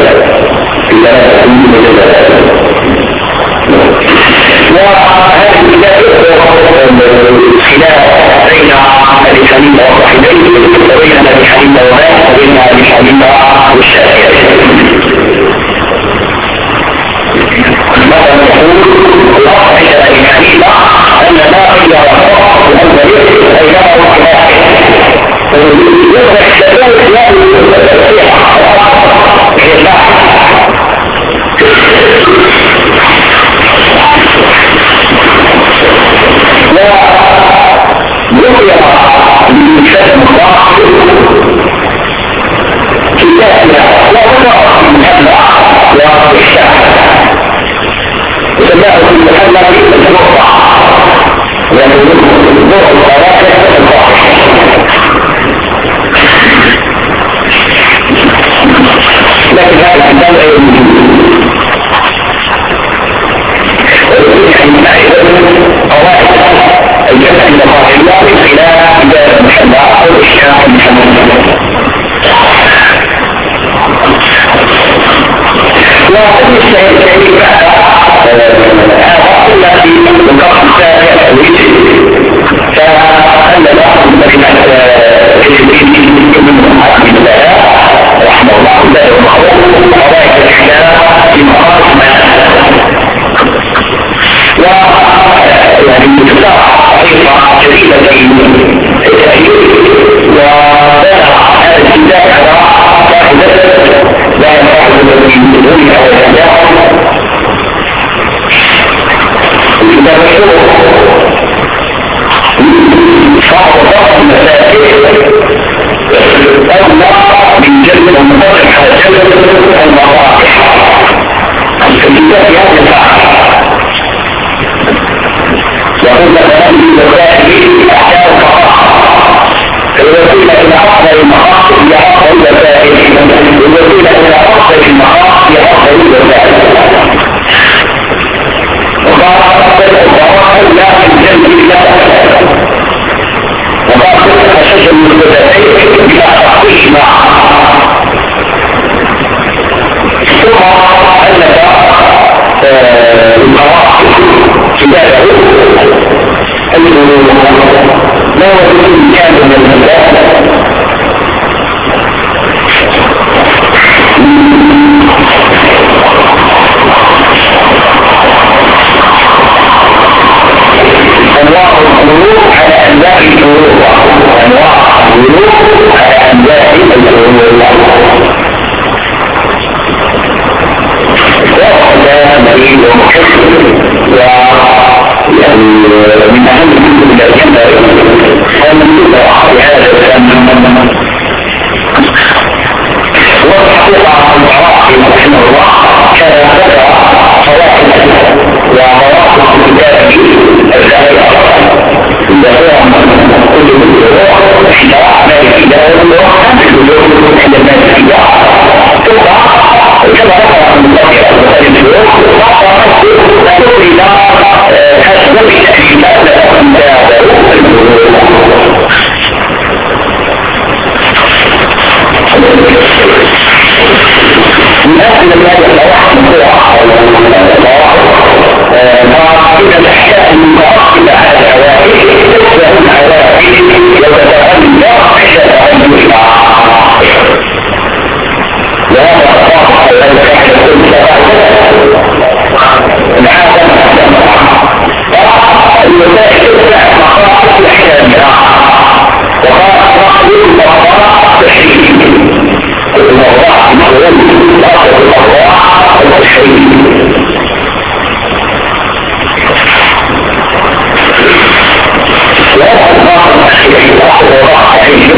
مثلا بالوسائل احكام الفقهاء الوسيله الى افضل المقاصد هي افضل الوسائل والوسيله الى افضل المقاصد هي افضل الوسائل وقال الضرائب لا تنجز الا وقال اشد المبتدئين بلا تخصيص ثم انك القواعد كتابه انه لا وجود امكان من المسائل انواع الفروع على انواع الفروع انواع الفروع على انواع الفروع وهذا دليل محكم ويعني من اهم كتب الاجنده ومن كتب هذا الفن والحقيقه العراقي رحمه الله كان ذكر فوائد ومواقف كتابه الزاهره يقوم كتب الفروع احدى مالكيه وخمس كتب عند المالكيه كما ذكر المصنف الفروع فقط تفرد حسب التأكيدات لكم من أجل الله الواحد فإذا الأحياء المتوقفة على الحوائج تكون الحوائج وتتغنى عند تعلمها وهذا الصاحب الذي يحدث كل العادة المسائل تفتح مقاصد احكامها وقال الموضوع تحريم الموضوع مقوم لأصل الموضوع التحريم وهذا الباطل التحريم لأصل الموضوع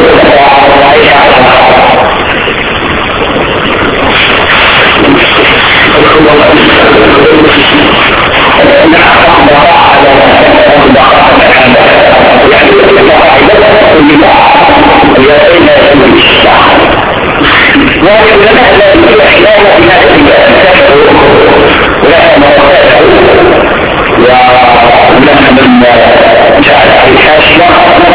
ولكن لا يمكن احيانا في هذا الكتاب ولا مواقعه ولها من جعل عليه حاشيه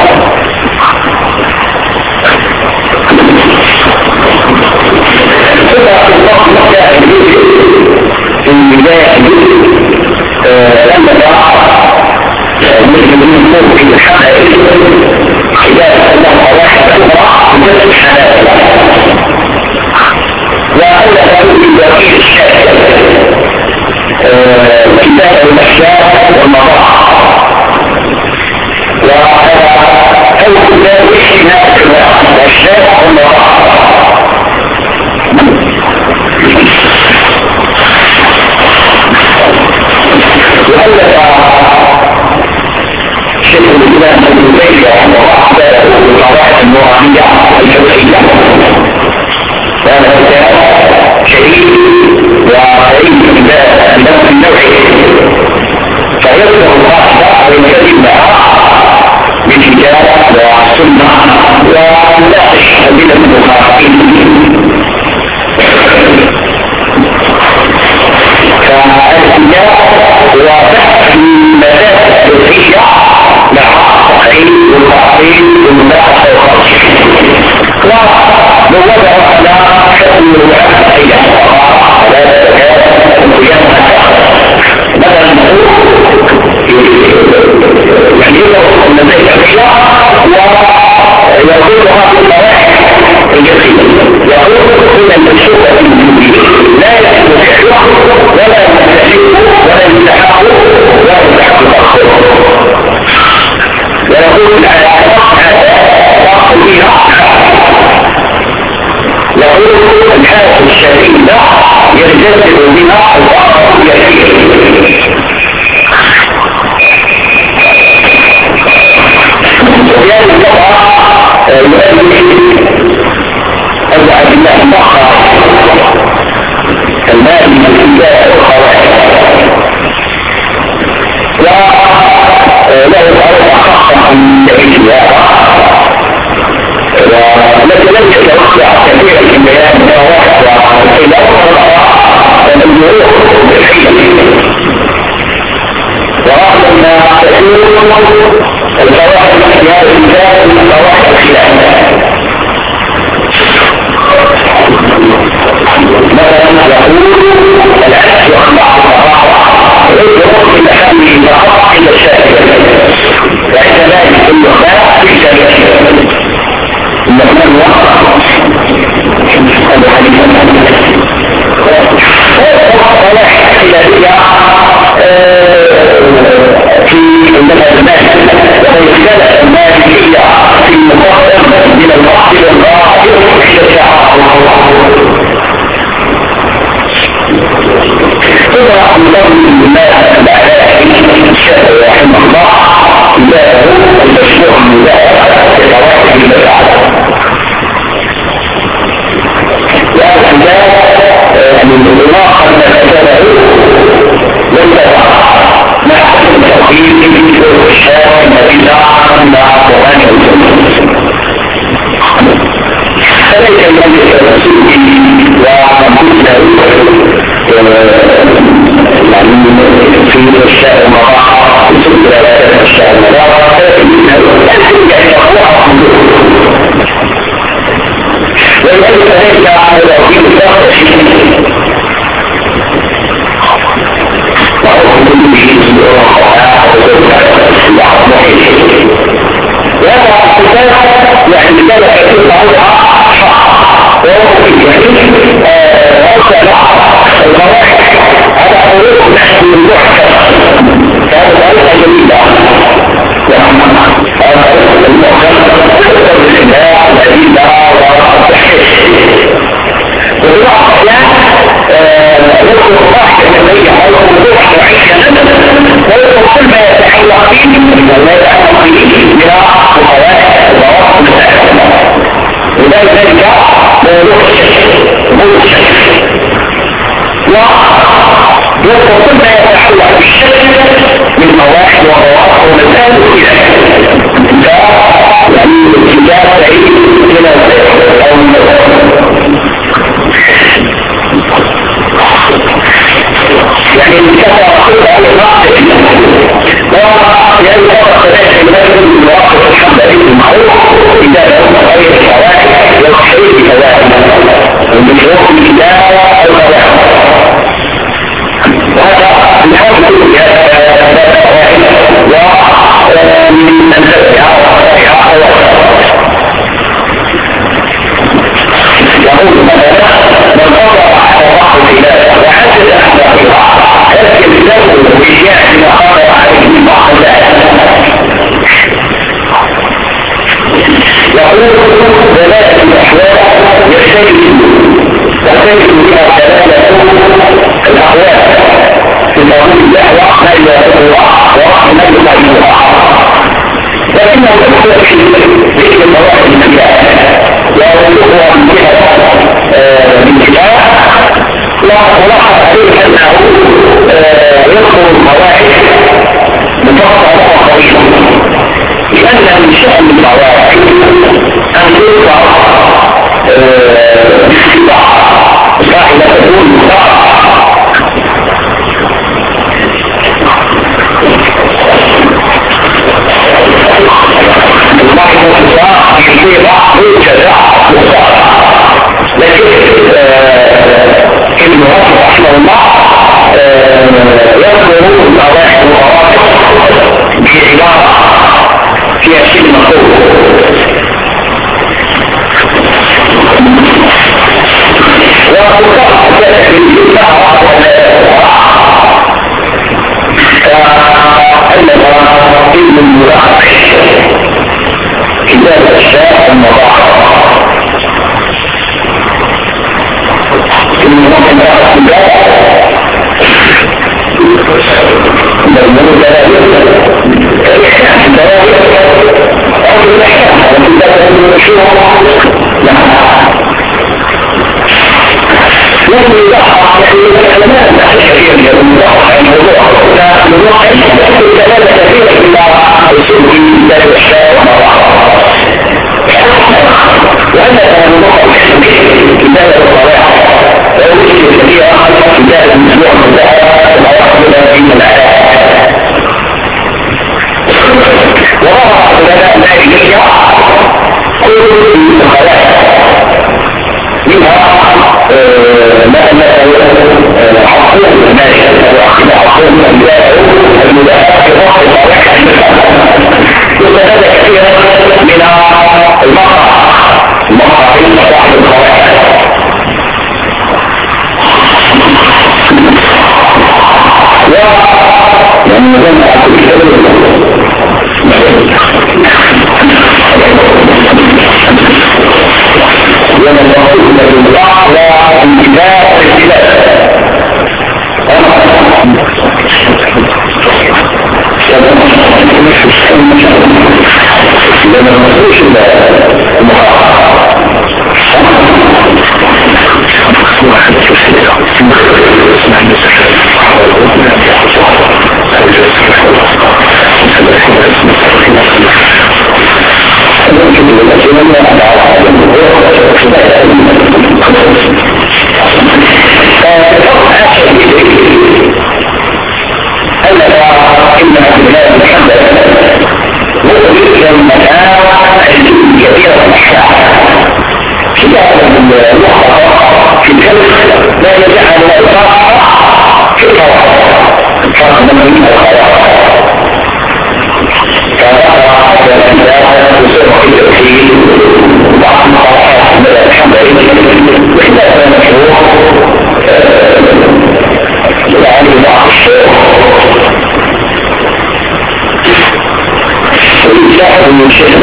ثم الوقت مكة في البداية لما مثل من فوق في الحلقة خلال الله واحد أخرى نفس الحلقة وأولا بوكيل الشاكل كتاب الأشياء والمضاعف وهذا كتاب احتمال الأشياء والمضاعف وألف شيخ الإسلام ابن تيمية رحمه الله بالقواعد النورانية الفقهية وهذا كتاب شديد وقريب من نفس النوع فيذكر القاعدة ويلتزم لها بالكتاب والسنة ويناقش أدلة المخالفين فالكتاب هو بحث في المسائل الفقهية مع التقعيد والتعطيل والمناقشة والترجيح ووضع على حكم الوعاء أي لا تتكاد وينها مثلا يعني يوضع المسائل الفقهية ويقولها في القواعد الجسيمة يقول إن المشروع لا يجب فعله ولا يستحق ولا يستحق ولا يستحق الأخر ويقول على ضغط فيها يقول الحالة الشديدة يجذب بها الضغط اليسير وبهذه الطبعة يؤدي الأدلة الأخرى المال من الأدلة الأخرى الفوائد في هذا الكتاب من فوائد الخلاف. مثلا يقول العكس عن بعض الصحابة يدعو في تحمل فقط عند الشافعي وعند ذلك كل خلاف في شريعته المفهوم واضح. هذا حديث فواحد خلافية في المذهب المالكي وهي اختلاف المالكية في المقدم من الأصل الظاهر في الشعار. ثم نظم المال الأعلى الشافعي رحمه الله له المشروع المذاكرة في رواتب المساعدة. وهذا من الإضافة المسألة لم مع التوحيد والشاف النتيجة مع القرآن والسنة. فليس الذي يتسوي ومن يعني في الشاف المراحة يسوي لا الشاف المراحة يعني أخوة ولذلك ليس على الوحيد الضغط شيء وهو كل شيء وهذا الكتاب يعني كتاب كثير موضوعها وهو يعني القواعد على حروف نحن المحكم فهذا طريقة جميلة المحكم تقدر بالإبداع والأدلة وفي بعض الأحيان يذكر واحد من أو موضوع معين ويذكر كل ما يتعلق به وما يتعلق به إلى مقالات وضوابط المسائل. ولذلك موضوع الشك ويذكر كل ما يتعلق بالشك من مواعيد وضوابط ومسائل إلى يعني الكتاب بعيد إلى يعني الكتاب أقول على الوقت ويعني فرق ذلك المجد من وقت الحمد لله المعروف إذا كنت غير الشوائع والحيث كذلك ومن وقت الكتاب الغلاء وهذا الحمد لله ومن الزرع والرائع يقول مثلا من وضع الله الخلاف وحدد أحداثها هذا الكتاب وإياه ما خطر عليه بعض يقول دلالة الأحوال تختلف بها دلالة الأحوال في موضوع الدعوة ما يوافق الله وما يخالف الله لكنه يختلف في ذكر المواقف الكتاب ويوضعها من جهة الكتاب ولاحظ عليه أنه يذكر المواقف مفصلة وطويلة لأن من شأن المواقف أن تذكر صاحب تكون في بعض الجزاء لكن ابن رشد رحمه الله يذكر الأواحد والمواقف بعبارة فيها شيء مقبول وقد ذلك بالجزاء فأنها علم المراقب كتاب الشاء المضاعف ممكن تأخذ لكن يضحى الكلمات كثير من المضاعف عن موضوع الكلام كثير إلى السلوك كتاب الشاء المضاعف وأنا كان مضاعف كتاب الصلاح ويوجد كثيرا كتاب المسموع المضاعف ويأخذ من الآيات وظهر لنا مالكية كل الخلائق منها عقول المالكية عقول الملاحة في ضغط الصالح يستفاد كثيرا من المقطع في صلاح الخلائق لأن ذلك أقول ومن يقول بالله وانتباه لما نقولش واحد تسلية اسمع المسافة في الجلس لا يجعل الإطلاق في الطرف فرق من الخلاص فأرى الأنباء يصير في التوحيد بعض المقاطعات من الحمد وخلاف المشروع يعني بعض الشيء ويجعل من شيء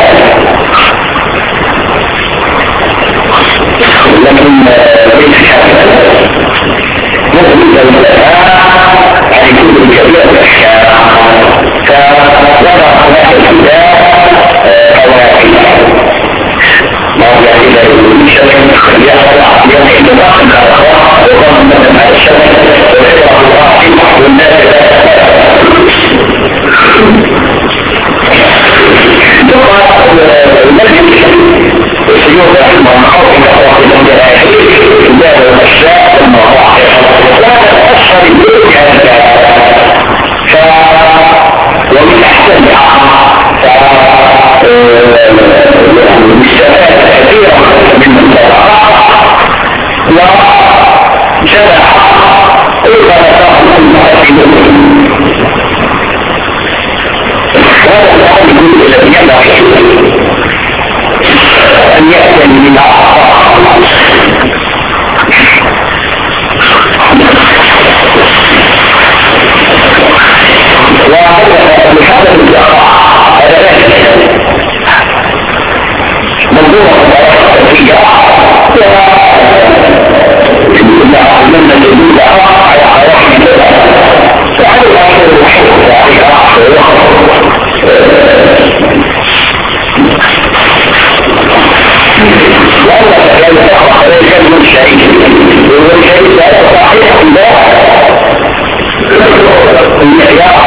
لكن ليس حاجة ممكن العلماء أن يكون بكبيرة الأحكام فوضع هناك الكتاب قواعد موضع إلى الشرك يحصل اتفاق الأخوة وضم مثل على الشرك ويقرأ الواحد والناس ثم الملك السيوط رحمه الله في أخوة الأنجلاء الباب والأشياء والمواضع وهذا أشهر البيت هذا ومن أحسنها مستفاد كثيرا من المطلعات وجمع كل ما المؤمنين وهذا الأمر يقول الذي ينبغي أن يأتي من الأعضاء وهذا بحسب الأعضاء هذا ذلك منظومة التفكير ومن الجديد على حرام وعلى الآخر الحكم وأن كان يتحقق عليه من شيء والشيء لا صحيح الله المعيار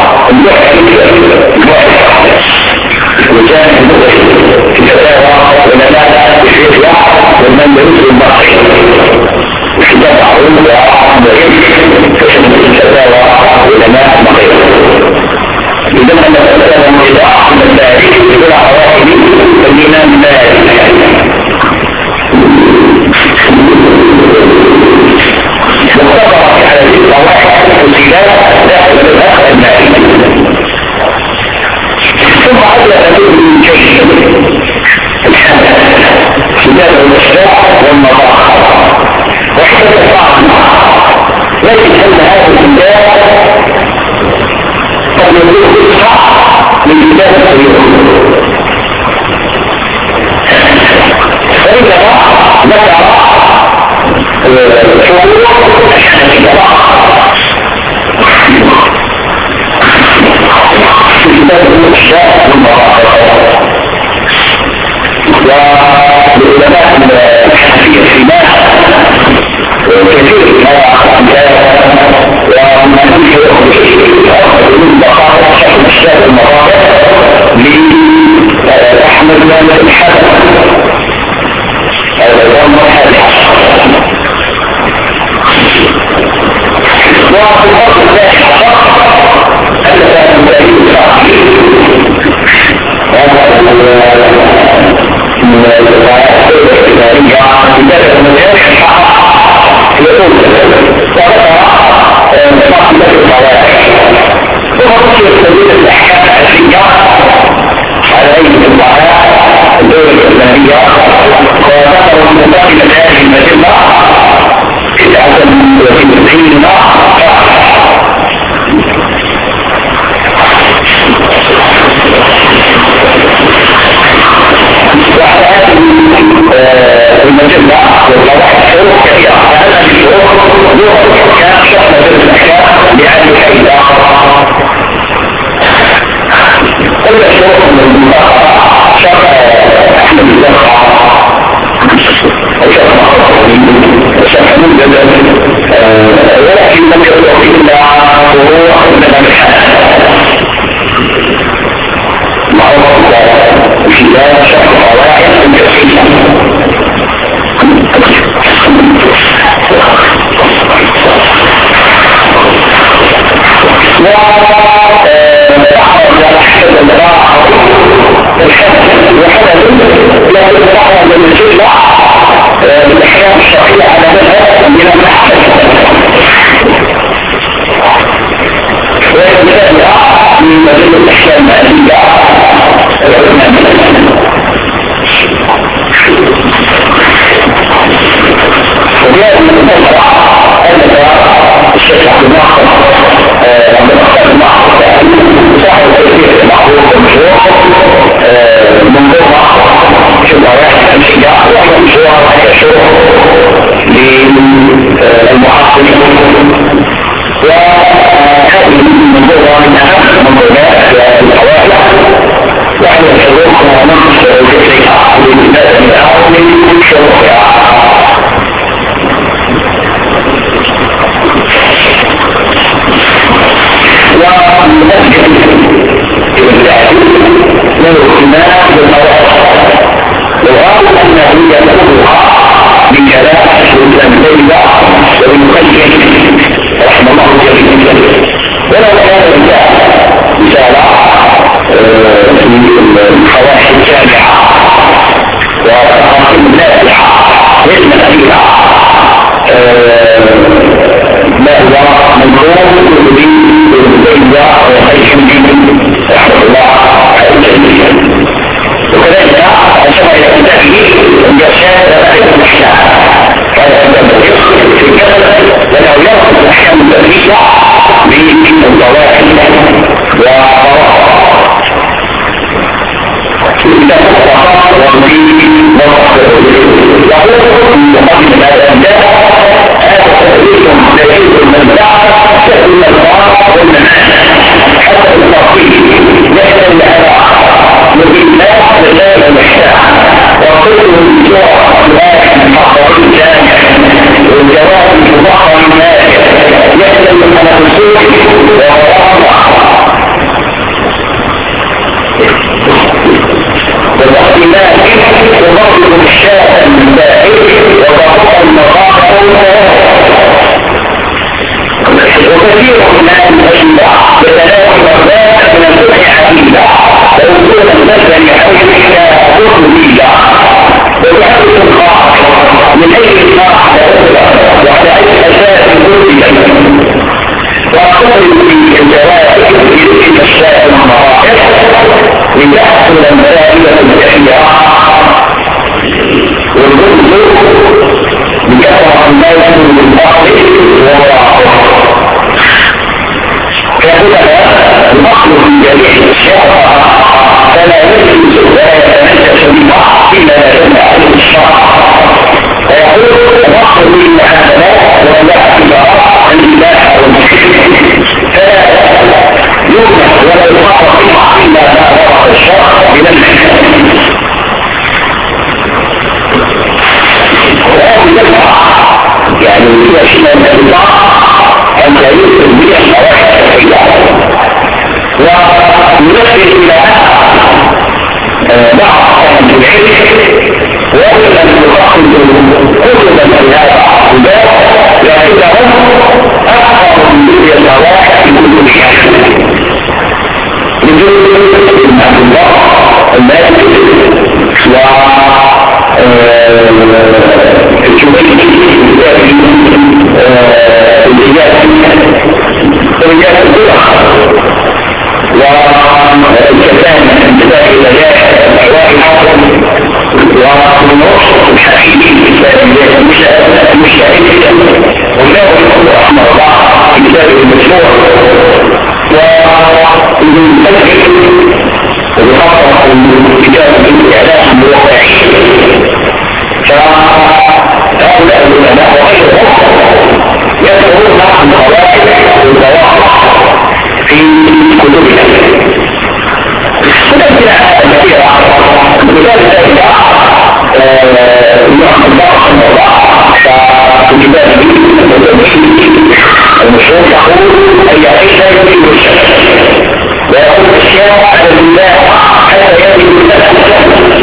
وكان في كتابة ولنا بشيء ومن يرسل البحر وكتاب عظيم فشد الكتابة ولنا مقيم إذا أن الكتابة مصداق من التاريخ بلا عواقب الإمام مالك مختصرة في هذه القواعد والسلالة داخل الأخذ المالي ثم عدل من شيء الحمد كتاب المشروع والمضاعف وحدة الطعم لكن أن هذا الكتاب قد يكون إصحاح من كتاب السيوط كل شروط من المطاقة شرط أحمد الزرقاء وشرط مخصوصين وشرط مجدد ولكن لم يطلق إلا فروع من الحال معروف في ذلك شرط قواعد كثيرة وتعرض على حسب الراحة وحدث لا يتبعها من الجزء بالأحيان الشرعية على مذهب من المحسن ويتبعها من مجال الأحيان المالية العلماء وبهذا المنطقة أن الشيخ عبد الناصر صاحب التأثير المعروف والمشروع منظومة شبهات أمشية وهي مشروع كشروع للمحققين وهذه المنظومة من أهم منظومات الحوالي وهي الشروع ونقص الفكرة للناس الأول من شروعها ومسجد له اهتمام بالمواقف وقال انه يأخذها بكلام السلطان الليلة وابن القيم رحمه الله جميعا ولو كان رسالة في الحواشي الجامعة وتقاسيم نافعة علما فيها ما هو منظوم بالبيضة وخيشم رحمه الله الجميع وكذلك أشبه إلى كتابه الجرشات وأخير الأحياء كان يتبع في الجسد لأنه يرفض الأحياء التدريسة بالظواهر وقرارات إذا فقط وفي وقت يقول مقدم الأنبياء هذا تدريس دليل المنبع كأن القرار والمنام حتى التطبيق يحتل على مبينات لله المحتاج وكل الجوع واحد مقر الجامع والجواب مضخم نافع يحتل على الصوت وواقع والاحتمال وضرب الشاة المباحث وضغط المقاطع وكثير من الأشباع بثلاث مرات من الفتح حديثة ووصول المسجد يحتاج إلى تطبيقية وتحدث الخاص من أي إطلاق وعلى أي أساس تطبيقية وأقول في الجواب في الشاة المراحل لتحصل المسائل التحية والجزء بكثرة الناس بالباطل والواقع كذلك الأصل في جميع الشرع فلا يجوز ولا يتمسك بها إلا ما يمنع عليه الشرع ويقول الأصل في المحاسبات ولا اعتبار الإباحة والمشرك فلا يمنع ولا يخاطب إلا ما ورد الشرع من المحاسبات يعني هي شيء من الإطلاق أن لا يمكن بها الشرائع الشرعية ونفسر إلى بعض أهل العلم وأن يخصص كتبا من هذا العقوبات لكنهم أكثر من بها الشرائع في كتبها لجل ابن عبد الله المالك الجمهوري الرجال الدرخ والكتان انتباه إلى ذلك الأحوال الحصر والنص الحقيقي المشاهدين والله يقول رحمه الله في كتابه المشروع وابن الفتح وبخاصة في ذلك يعمل بعض الموضوع ففي كتابه المشهور يقول أن يعيش يمكن الشك ويقول أشياء على الله حتى يجب النفس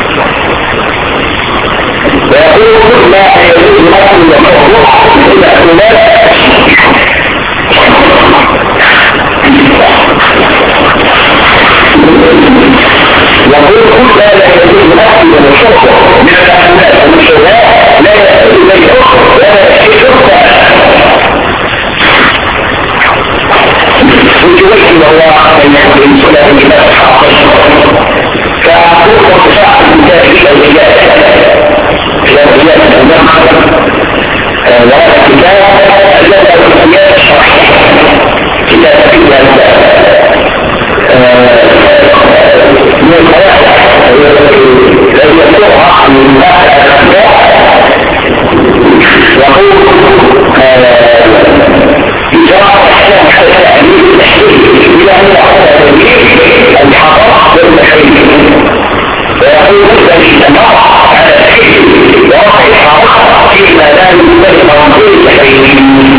ويقول لا يجوز الأصل والموضوع إلا أولاد يقول لا يجوز الأصل والموضوع من الأحداث والمشهورات لا يجوز إليه أخر ولا يجوز وجوزه الله أن يكون سلام إلى الحق فأقول وصفاء الكتاب الأولياء الأولياء الأمام وهذا الكتاب الذي الأولياء الشرعية كتاب فيه من القواعد الذي يطلقها من هذا الكتاب يقول إجراء أحكام حتى تعليم التحليل إلى أن يعود تدريب الحضارة والتحليل ويقول الاجتماع على التحليل ووضع الحضارة فيما لا يمكن منظور التحليل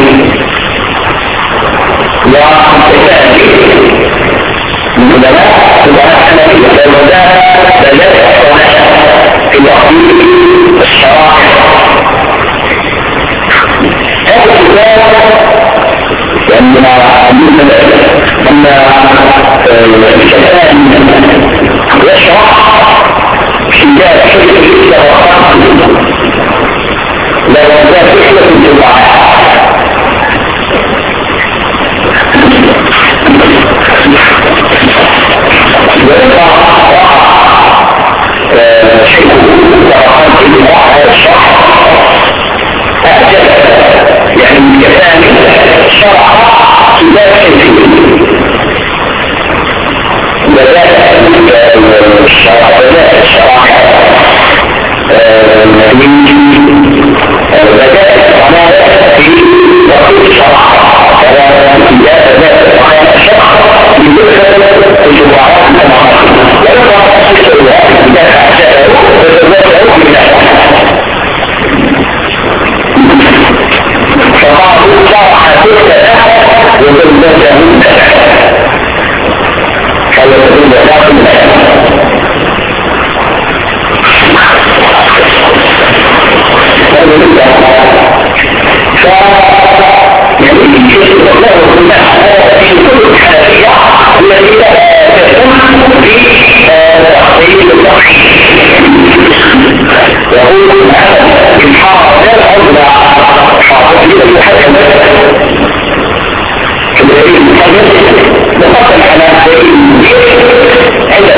والثاني من علماء الحنفية والمذاهب ثلاثة في العقيدة الشرائع هذا الكتاب لما الشيطان يشرح كتاب حكمة الشرائع لا يزال حكمة الجماعة وإذا شيء الشرائع في الجماعة الشرح أعجب يعني كتاب شرح كتاب حكمة بدأت الشرائع بدأت الصناعة في وقت الشرائع بدأت الشرائع لدخل الجمعات المعاصرة ولما أصبح الوقت بدأت أعجبه وتبدأه من فقالوا شرح تلك وتبدأه من قال يقول لا من يعني شيء الله الناس في كل الحالية التي تكون في تحصيل التوحيد يقول الحاضر العظمى حاضرية المحكمة في الدليل المحكمة نقطة على عند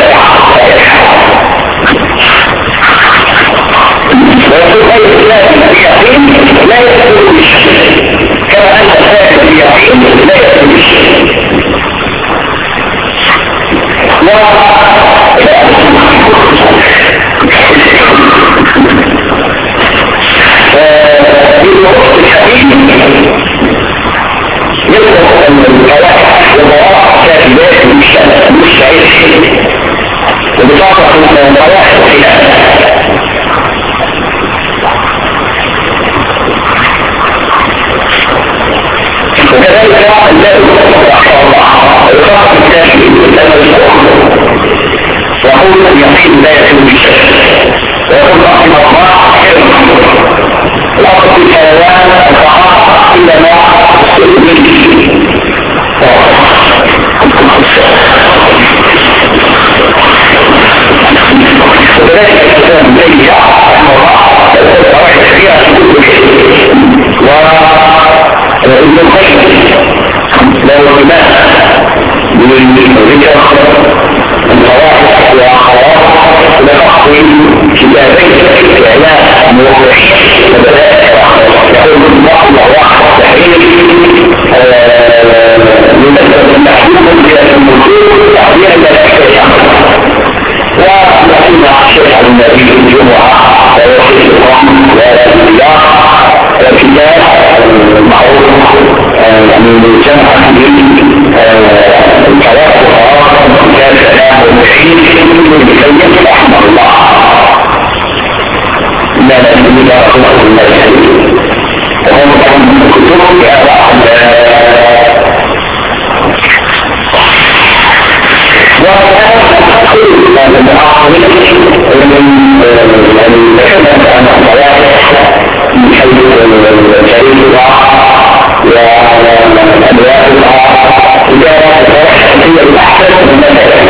ويقول أي إسلام اليقين لا يكون بالشيء كما أن إسلام اليقين لا يكون بالشيء في الوقت الحديث يطلق أن القواعد والضوابط كاتبات مشتعلة وبطاقة من القواعد الخلاف وكذلك الذي رحمه الله القاء التاشي ويقول اليقين لا يكون بشيء ويقول رحمه الله الأصل في الحيوان الطعام إلا ما يصير به وكذلك الكلام الذي رحمه الله القواعد الشريعة في كل شيء وابن القيم له إمام بالذكر القواعد وأخوات لتحصيل كتابين إعلام موضوعين وبدأت يقول الله واحد تحرير المحكوم بالموجود تعبير الملائكة ونحن الشيخ النبي الجمعة ويوحيد الرحمة والأنبياء والكتاب المعروف يعني جمع الكوارث إلا الذين رحمه الله وهم كتب من حيث تاريخها وأدواتها هي الأحسن من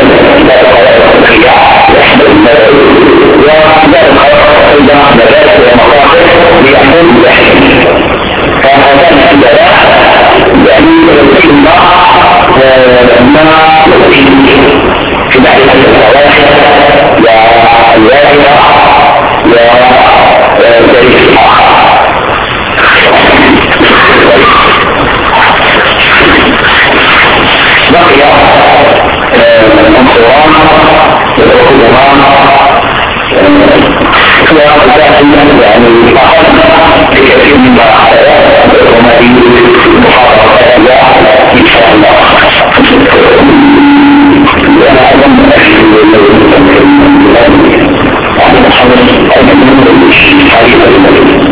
وذلك أيضا مدارس ومقاصد ليحكم بحكم فهذان الدلاء يعني الإجماع ما في معرفة الفواحش والواجبة وتاريخ بقي القرآن والقرآن يعني فقط بكثير من الآيات وما محاضرات إن شاء الله. وأنا أظن أن محمد أيضا من حديث المدينة